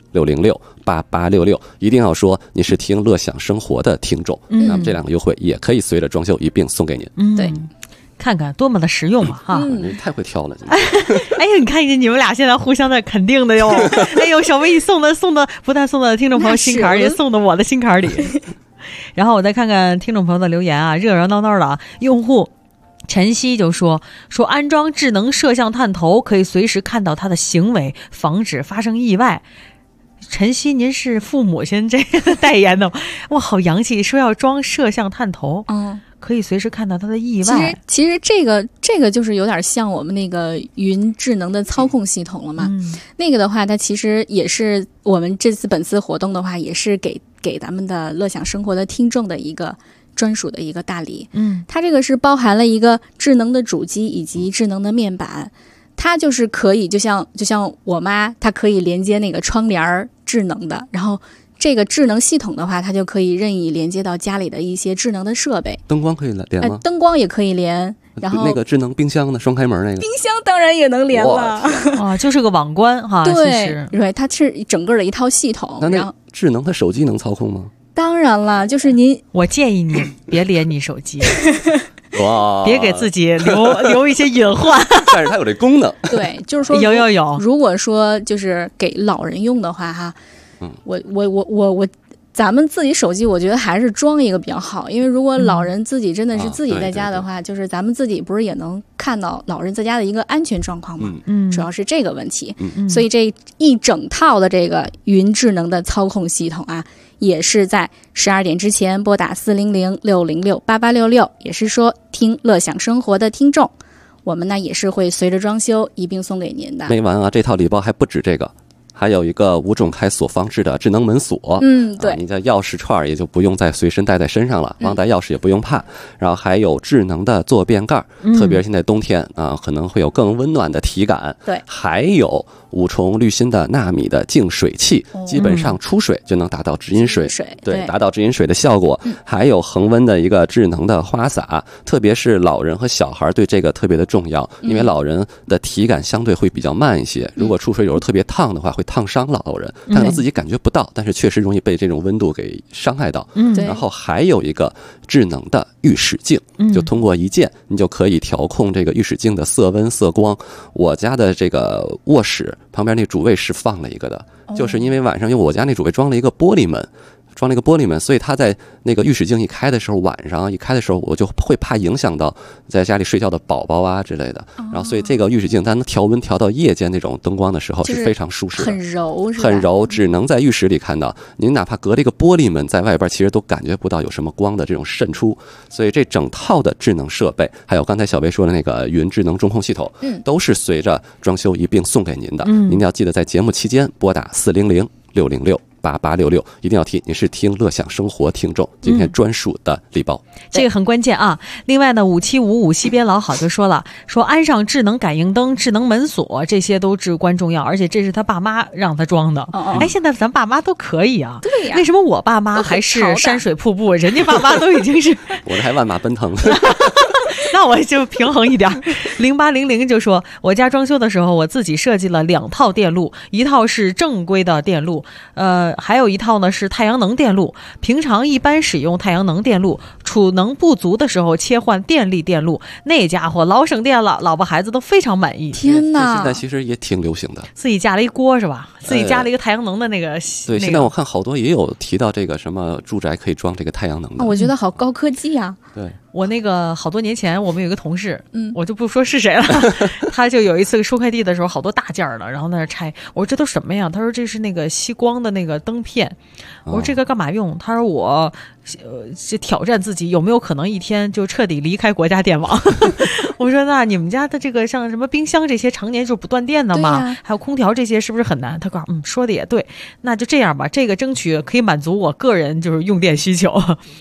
400-606-8866，一定要说你是听乐享生活的听众，那么这2个优惠也可以随着装修一并送给您。 对， 看看多么的实用啊！哈， 你太会挑了。 哎呀，你看你们俩现在互相在肯定的哟。哎呦，小薇送的不但送到听众朋友心坎，也送到我的心坎里。然后我再看看听众朋友的留言啊，热热闹闹的啊。用户晨曦就说安装智能摄像探头可以随时看到他的行为，防止发生意外。晨曦，您是父母亲这个代言的吗？哇，好洋气，说要装摄像探头，可以随时看到他的意外。 其实这个就是有点像我们那个云智能的操控系统了嘛。那个的话，它其实也是我们本次活动的话，也是给咱们的乐享生活的听众的一个专属的一个大礼。它这个是包含了一个智能的主机以及智能的面板，它就是可以就像我妈，她可以连接那个窗帘智能的，然后这个智能系统的话，它就可以任意连接到家里的一些智能的设备。 灯光可以连吗？ 灯光也可以连。然后那个智能冰箱呢？双开门那个冰箱当然也能连了啊，就是个网关哈。 对，它是整个的一套系统。 那智能它手机能操控吗？ 当然了，就是我建议你别连你手机。哇！别给自己留一些隐患。 但是它有这功能。 对，就是说有。 如果说就是给老人用的话哈，我咱们自己手机我觉得还是装一个比较好，因为如果老人自己真的是自己在家的话，就是咱们自己不是也能看到老人在家的一个安全状况吗？主要是这个问题。所以这一整套的这个云智能的操控系统啊，也是在12点之前拨打400-606-8866，也是说听乐享生活的听众，我们呢也是会随着装修一并送给您的。 没完啊，这套礼包还不止这个。还有一个5种开锁方式的智能门锁， 对， 你的钥匙串也就不用再随身带在身上了，忘带钥匙也不用怕。然后还有智能的坐便盖，特别是现在冬天可能会有更温暖的体感。 对， 还有5重滤芯的纳米的净水器，基本上出水就能达到直饮水，对，达到直饮水的效果。还有恒温的一个智能的花洒，特别是老人和小孩对这个特别的重要，因为老人的体感相对会比较慢一些，如果出水有时候特别烫的话，会烫伤老人，他可能自己感觉不到，但是确实容易被这种温度给伤害到。然后还有一个智能的浴室镜，就通过一键你就可以调控这个浴室镜的色温色光。我家的这个卧室旁边那主卫是放了一个的，就是因为晚上用我家那主卫装了一个玻璃门，所以它在那个浴室镜一开的时候，晚上一开的时候，我就会怕影响到在家里睡觉的宝宝啊之类的。然后所以这个浴室镜它能调温调到夜间那种灯光的时候是非常舒适的， 很柔， 很柔，只能在浴室里看到。您哪怕隔了一个玻璃门，在外边其实都感觉不到有什么光的这种渗出。所以这整套的智能设备，还有刚才小薇说的那个云智能中控系统，都是随着装修一并送给您的。您要记得在节目期间拨打400-606-8866，一定要提你是听乐享生活听众，今天专属的礼包， 这个很关键啊。另外呢，5755西边老好就说了，说安上智能感应灯、智能门锁，这些都至关重要，而且这是他爸妈让他装的。现在咱爸妈都可以啊。 对呀， 为什么我爸妈还是山水瀑布，人家爸妈都已经是我这还万马奔腾。 那我就平衡一点。0800就说，我家装修的时候，我自己设计了2套电路，一套是正规的电路，还有一套呢是太阳能电路。平常一般使用太阳能电路，储能不足的时候切换电力电路，那家伙老省电了，老婆孩子都非常满意。 天哪， 现在其实也挺流行的， 自己加了一锅是吧？自己加了一个太阳能的那个。 对，现在我看好多也有提到这个什么住宅可以装这个太阳能的。 我觉得好高科技啊。 对。 我那个好多年前，我们有一个同事，我就不说是谁了，他就有一次收快递的时候，好多大件儿的，然后在那拆。我说这都什么呀？他说这是那个吸光的那个灯片。我说这个干嘛用？他说我挑战自己有没有可能一天就彻底离开国家电网。我说那你们家的这个像什么冰箱这些常年就不断电的嘛，还有空调这些是不是很难？他告诉说的也对，那就这样吧，这个争取可以满足我个人就是用电需求。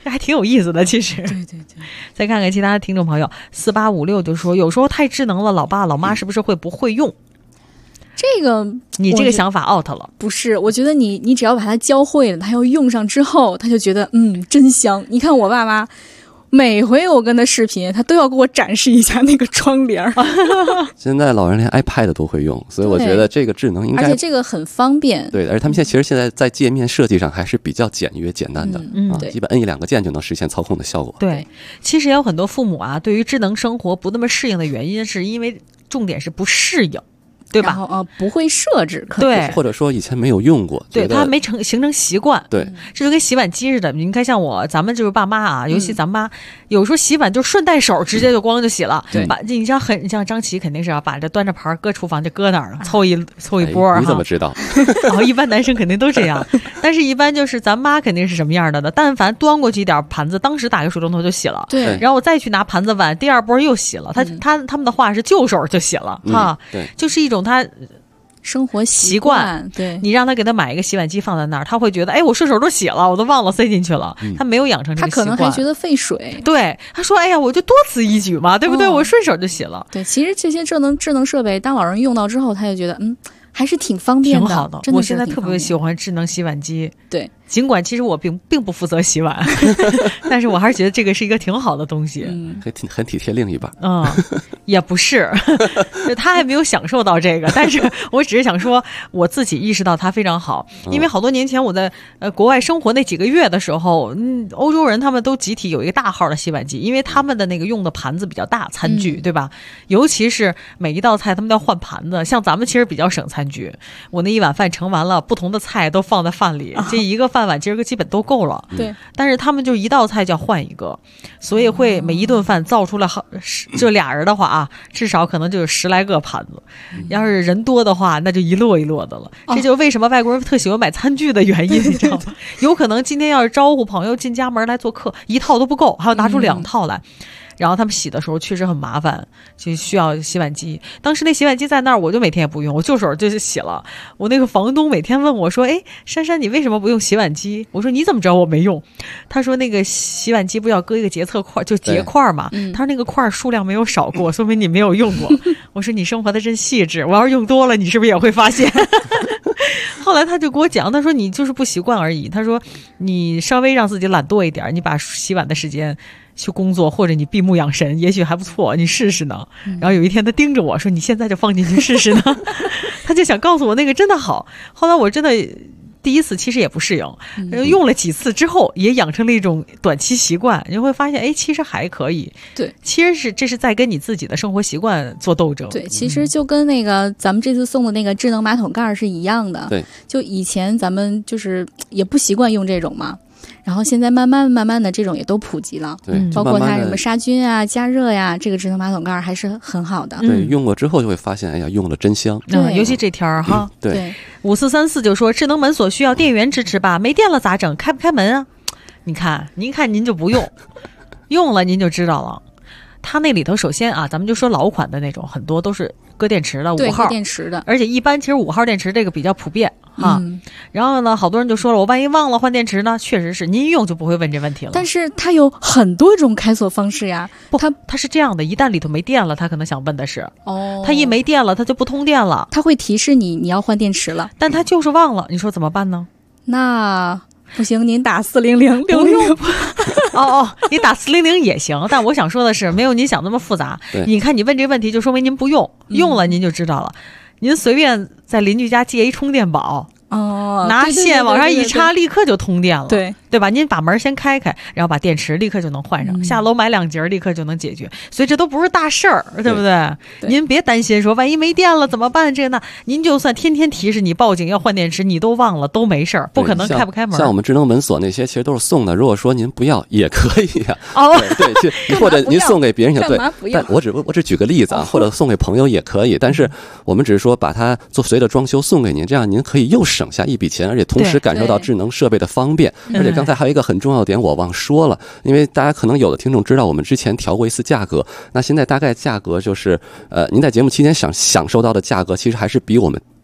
这还挺有意思的。其实， 对对对。 再看看其他的听众朋友，4856就说，有时候太智能了，老爸老妈是不是会不会用？ 这个你这个想法 out 了。 不是，我觉得你只要把它教会了，他要用上之后，他就觉得真香。你看我爸妈，每回我跟他视频，他都要给我展示一下那个窗帘。 现在老人连 iPad 都会用，所以我觉得这个智能应该， 而且这个很方便。 对，而且他们现在在界面设计上还是比较简约简单的，基本摁1-2个键就能实现操控的效果。 对，其实也有很多父母啊，对于智能生活不那么适应的原因，是因为重点是不适应。对吧？ 然后不会设置， 对， 或者说以前没有用过， 对，他没形成习惯， 对， 这就跟洗碗机似的。你看，像咱们就是爸妈啊，尤其咱妈，有时候洗碗就顺带手，直接就光就洗了。 对， 你像张琪肯定是要把这端着盘搁厨房就搁那儿了，凑一波。 你怎么知道？ 一般男生肯定都这样，但是一般就是咱妈肯定是什么样的呢？但凡端过去一点盘子，当时打个水龙头就洗了。 对， 然后我再去拿盘子碗，第二波又洗了。他们的话是就手就洗了哈， 对， 就是一种他。 生活习惯，对， 你让他给他买一个洗碗机放在那儿，他会觉得，哎，我顺手都洗了，我都忘了塞进去了。他没有养成这个习惯， 他可能还觉得费水。 对，他说，哎呀，我就多此一举嘛，对不对？我顺手就洗了。 对，其实这些智能设备，当老人用到之后，他就觉得，还是挺方便的， 挺好的。我现在特别喜欢智能洗碗机。 对。 尽管其实我并不负责洗碗，但是我还是觉得这个是一个挺好的东西， 很体贴另一半。 也不是，他还没有享受到这个，但是我只是想说，我自己意识到它非常好，因为好多年前我在国外生活那几个月的时候，欧洲人他们都集体有一个大号的洗碗机，因为他们的那个用的盘子比较大，餐具对吧？尤其是每一道菜他们都要换盘子，像咱们其实比较省餐具，我那一碗饭盛完了，不同的菜都放在饭里，这一个饭碗今儿个基本都够了。 对， 但是他们就一道菜就要换一个，所以会每一顿饭造出来就俩人的话啊，至少可能就有10来个盘子。要是人多的话，那就一摞一摞的了。这就是为什么外国人特喜欢买餐具的原因，你知道吗？有可能今天要是招呼朋友进家门来做客，一套都不够，还要拿出2套来。然后他们洗的时候确实很麻烦，就需要洗碗机。当时那洗碗机在那儿，我就每天也不用，我就手就洗了。我那个房东每天问我说：“哎，珊珊，你为什么不用洗碗机？”我说：“你怎么知道我没用？”他说：“那个洗碗机不要搁一个节测块，就节块嘛。”他说：“那个块数量没有少过，说明你没有用过。”我说：“你生活的真细致，我要是用多了，你是不是也会发现？”后来他就给我讲，他说：“你就是不习惯而已。”他说：“你稍微让自己懒惰一点，你把洗碗的时间去工作，或者你闭目养神，也许还不错，你试试呢。”然后有一天他盯着我说：“你现在就放进去试试呢。”他就想告诉我那个真的好。后来我真的第一次其实也不适应，用了几次之后也养成了一种短期习惯，你会发现，哎，其实还可以。 对， 其实这是在跟你自己的生活习惯做斗争。 对，其实就跟那个咱们这次送的那个智能马桶盖是一样的。 对， 就以前咱们就是也不习惯用这种嘛。然后现在慢慢的这种也都普及了， 对， 包括它什么杀菌啊、加热呀，这个智能马桶盖还是很好的。 对，用过之后就会发现，哎呀，用了真香。 尤其这天儿哈。 对 ，5434就说智能门锁需要电源支持吧？没电了咋整？开不开门啊？你看，您就不用，用了您就知道了。它那里头首先啊，咱们就说老款的那种，很多都是搁电池的5号， 搁电池的， 而且一般其实5号电池这个比较普遍啊。然后呢，好多人就说了，我万一忘了换电池呢？确实是，您用就不会问这问题了。 但是它有很多种开锁方式呀。 它是这样的，一旦里头没电了，它可能想问的是，它一没电了，它就不通电了， 它会提示你要换电池了， 但它就是忘了，你说怎么办呢？ 那不行，您打400-600。 不用。你打400也行，但我想说的是，没有您想那么复杂。你看你问这个问题，就说明您不用，用了您就知道了。您随便在邻居家借一充电宝，拿线往上一插，立刻就通电了，对吧？您把门先开开，然后把电池立刻就能换上，下楼买2节立刻就能解决，所以这都不是大事儿，对不对？您别担心说万一没电了怎么办，这那您就算天天提示你报警要换电池，你都忘了都没事儿，不可能开不开门。 像我们智能门锁那些其实都是送的，如果说您不要也可以呀。对，或者您送给别人也对，但我只举个例子啊，或者送给朋友也可以，但是我们只是说把它随着装修送给您，这样您可以又省下一笔钱，而且同时感受到智能设备的方便。而且刚才还有一个很重要的点我忘说了，因为大家可能有的听众知道我们之前调过一次价格，那现在大概价格就是您在节目期间享受到的价格其实还是比我们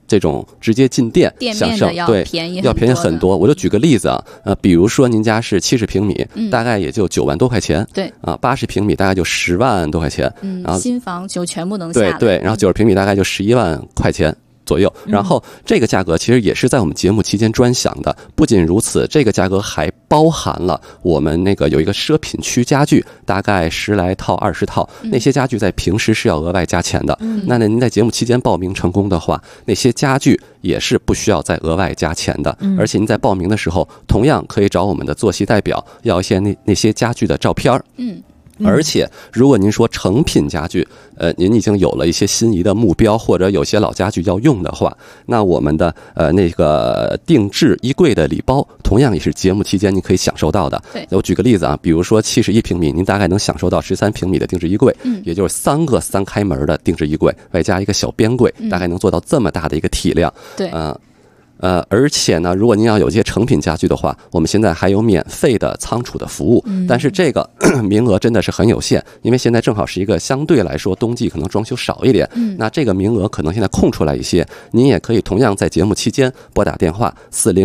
这种直接进店享受，对，要便宜很多。我就举个例子啊，比如说您家是70平米，大概也就9万多块钱， 对啊，80平米大概就10万多块钱，然后新房就全部能下来， 对，然后90平米大概就11万块钱左右，然后这个价格其实也是在我们节目期间专享的。不仅如此，这个价格还包含了我们那个有一个奢品区家具，大概10来套、20套，那些家具在平时是要额外加钱的。那您在节目期间报名成功的话，那些家具也是不需要再额外加钱的。而且您在报名的时候，同样可以找我们的坐席代表要一些那些家具的照片。而且，如果您说成品家具，您已经有了一些心仪的目标，或者有些老家具要用的话，那我们的那个定制衣柜的礼包，同样也是节目期间您可以享受到的。我举个例子啊，比如说71平米，您大概能享受到13平米的定制衣柜，也就是3个3开门的定制衣柜，外加一个小边柜，大概能做到这么大的一个体量。 对， 而且呢，如果您要有一些成品家具的话，我们现在还有免费的仓储的服务，但是这个名额真的是很有限，因为现在正好是一个相对来说冬季可能装修少一点，那这个名额可能现在空出来一些，您也可以同样在节目期间拨打电话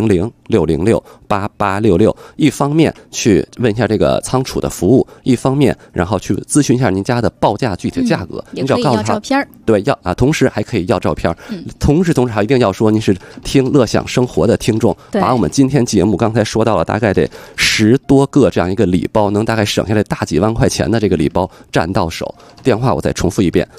400-606-8866，一方面去问一下这个仓储的服务，一方面然后去咨询一下您家的报价具体的价格， 也可以要照片， 对，同时还可以要照片，同时还一定要说您是听乐享生活的听众，把我们今天节目刚才说到了大概得10多个这样一个礼包，能大概省下来大几万块钱的这个礼包占到手。电话我再重复一遍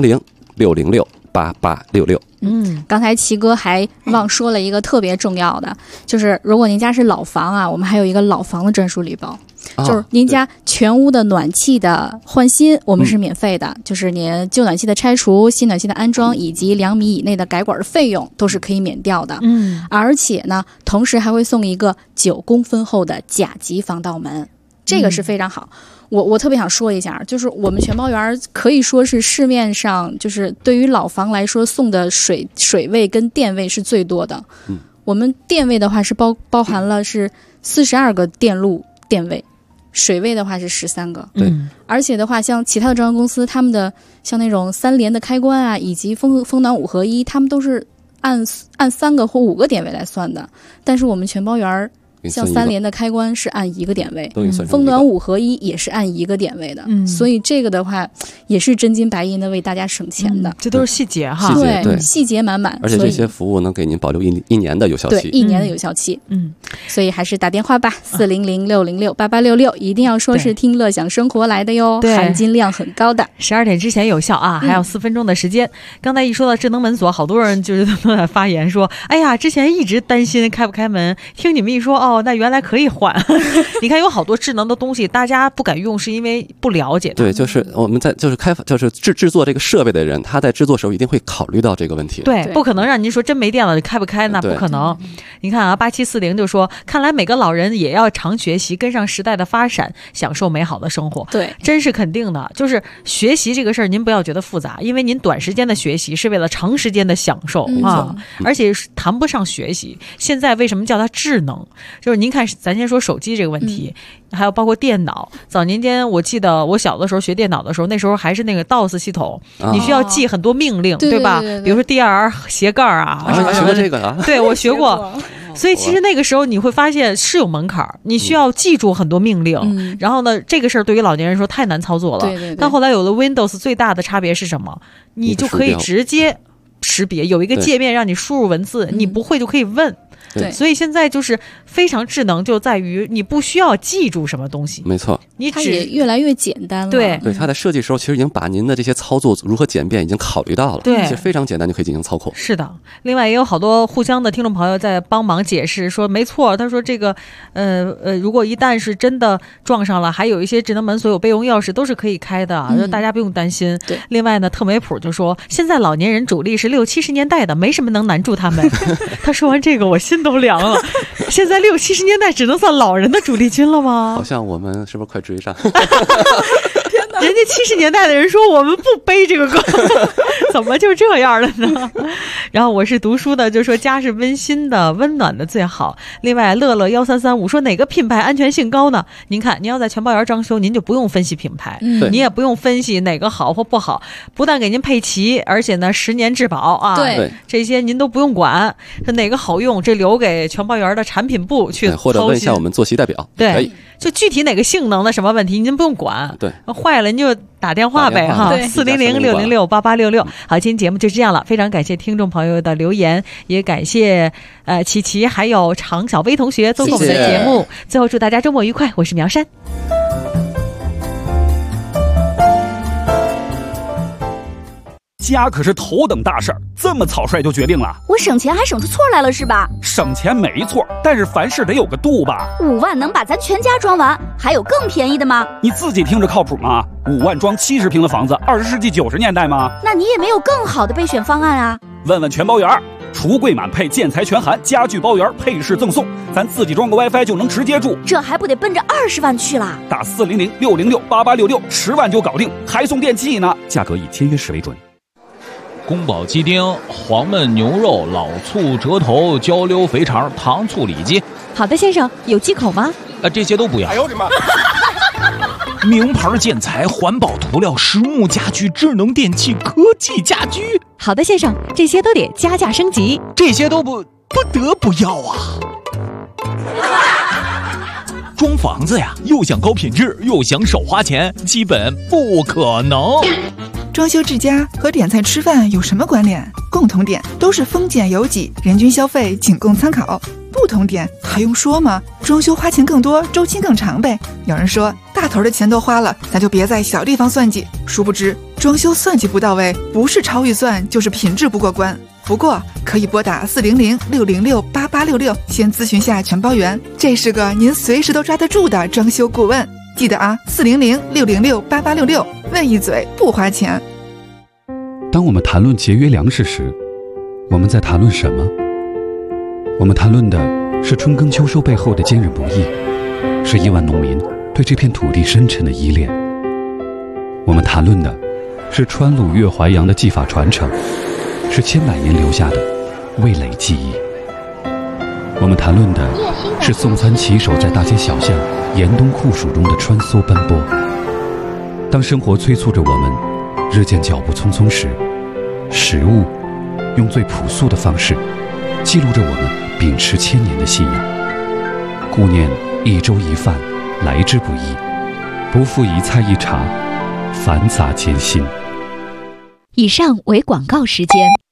，400-606-8866。 刚才齐哥还忘说了一个特别重要的，就是如果您家是老房啊，我们还有一个老房的专属礼包。就是您家全屋的暖气的换新，我们是免费的，就是您旧暖气的拆除、新暖气的安装以及2米以内的改管的费用都是可以免掉的。而且呢，同时还会送一个9公分厚的甲级防盗门，这个是非常好。我特别想说一下，就是我们全包园可以说是市面上就是对于老房来说送的水位跟电位是最多的。我们电位的话是包含了是42个电路电位，水位的话是13个。而且的话，像其他的装修公司，他们的像那种3联的开关啊，以及风暖5合一，他们都是按3个或5个点位来算的。但是我们全包园像3联的开关是按1个点位，风暖5合一也是按1个点位的，所以这个的话也是真金白银的为大家省钱的。 这都是细节哈， 对，细节满满。 而且这些服务能给您保留一年的有效期， 对，1年的有效期。所以还是打电话吧，400-606-8866，一定要说是听乐享生活来的哟，含金量很高的。 12点之前有效啊，还有4分钟的时间。刚才一说到智能门锁，好多人就是都在发言说，哎呀，之前一直担心开不开门，听你们一说，那原来可以换。你看有好多智能的东西大家不敢用，是因为不了解。 对，就是我们在就是制作这个设备的人，他在制作时候一定会考虑到这个问题。 对，不可能让您说真没电了开不开，那不可能。你看啊，8740就说，看来每个老人也要常学习，跟上时代的发展，享受美好的生活。 对， 真是肯定的。就是学习这个事儿，您不要觉得复杂，因为您短时间的学习是为了长时间的享受啊，而且谈不上学习。现在为什么叫它智能？就是您看，咱先说手机这个问题，还有包括电脑。早年间我记得我小的时候学电脑的时候，那时候还是那个 DOS 系统，你需要记很多命令，对吧？比如说 DR 斜杠啊， 学过这个啊？ 对，我学过。所以其实那个时候你会发现是有门槛，你需要记住很多命令，然后呢，这个事儿对于老年人说太难操作了。但后来有了 Windows， 最大的差别是什么？你就可以直接识别，有一个界面让你输入文字，你不会就可以问。 对， 所以现在就是非常智能，就在于你不需要记住什么东西。 没错， 它也越来越简单了。 对， 它在设计时候其实已经把您的这些操作如何简便已经考虑到了。 对， 其实非常简单就可以进行操控。 是的，另外也有好多互相的听众朋友在帮忙解释说，没错，他说这个如果一旦是真的撞上了，还有一些智能门锁有备用钥匙都是可以开的，大家不用担心。 对， 另外呢，特美普就说，现在老年人主力是60、70年代的，没什么能难住他们。他说完这个，我心都凉了。现在60、70年代只能算老人的主力军了吗？ 好像我们是不是快追上？ 天哪！ 人家70年代的人说我们不背这个歌，怎么就这样了呢？然后我是读书的，就说家是温馨的、温暖的最好。另外，乐乐1335说哪个品牌安全性高呢？您看，您要在全包园装修，您就不用分析品牌，您也不用分析哪个好或不好，不但给您配齐，而且呢10年质保啊， 对， 这些您都不用管，说哪个好用，这留给全包园的产品部去， 或者问一下我们坐席代表， 对，就具体哪个性能的什么问题您不用管， 对， 坏了您就打电话呗哈，400-606-8866。好，今天节目就这样了，非常感谢听众朋友的留言，也感谢琪琪还有常小薇同学做客我们的节目。最后祝大家周末愉快，我是苗山。 家可是头等大事儿，这么草率就决定了？ 我省钱还省出错来了是吧？ 省钱没错，但是凡事得有个度吧。 5万能把咱全家装完，还有更便宜的吗？ 你自己听着靠谱吗？5万装70平的房子，20世纪90年代吗？ 那你也没有更好的备选方案啊？ 问问全包园，橱柜满配，建材全含，家具包圆，配饰赠送，咱自己装个 WiFi 就能直接住， 这还不得奔着20万去了？ 打400-606-8866，10万就搞定，还送电器呢，价格以签约时为准。 宫保鸡丁、黄焖牛肉、老醋、折头、焦溜肥肠、糖醋里脊。 好的，先生，有忌口吗？ 这些都不要。 哎呦我的妈！ 名牌建材、环保涂料、实木家具、智能电器、科技家居。 好的，先生，这些都得加价升级。 这些都不得不要啊！装房子呀，又想高品质，又想少花钱，基本不可能。 装修之家和点菜吃饭有什么关联？共同点都是丰俭由己，人均消费仅供参考。不同点还用说吗？装修花钱更多，周期更长呗。有人说大头的钱都花了，咱就别在小地方算计。殊不知装修算计不到位，不是超预算就是品质不过关。不过可以拨打400-606-8866先咨询下全包园，这是个您随时都抓得住的装修顾问。记得啊，400-606-8866，问一嘴不花钱。 当我们谈论节约粮食时，我们在谈论什么？我们谈论的是春耕秋收背后的坚韧不易，是亿万农民对这片土地深沉的依恋。我们谈论的是川鲁粤淮扬的技法传承，是千百年留下的味蕾记忆。我们谈论的是送餐骑手在大街小巷严冬酷暑中的穿梭奔波。当生活催促着我们日渐脚步匆匆时，食物用最朴素的方式记录着我们秉持1000年的信仰。顾念一粥一饭来之不易，不负一菜一茶繁杂艰辛。 以上为广告时间。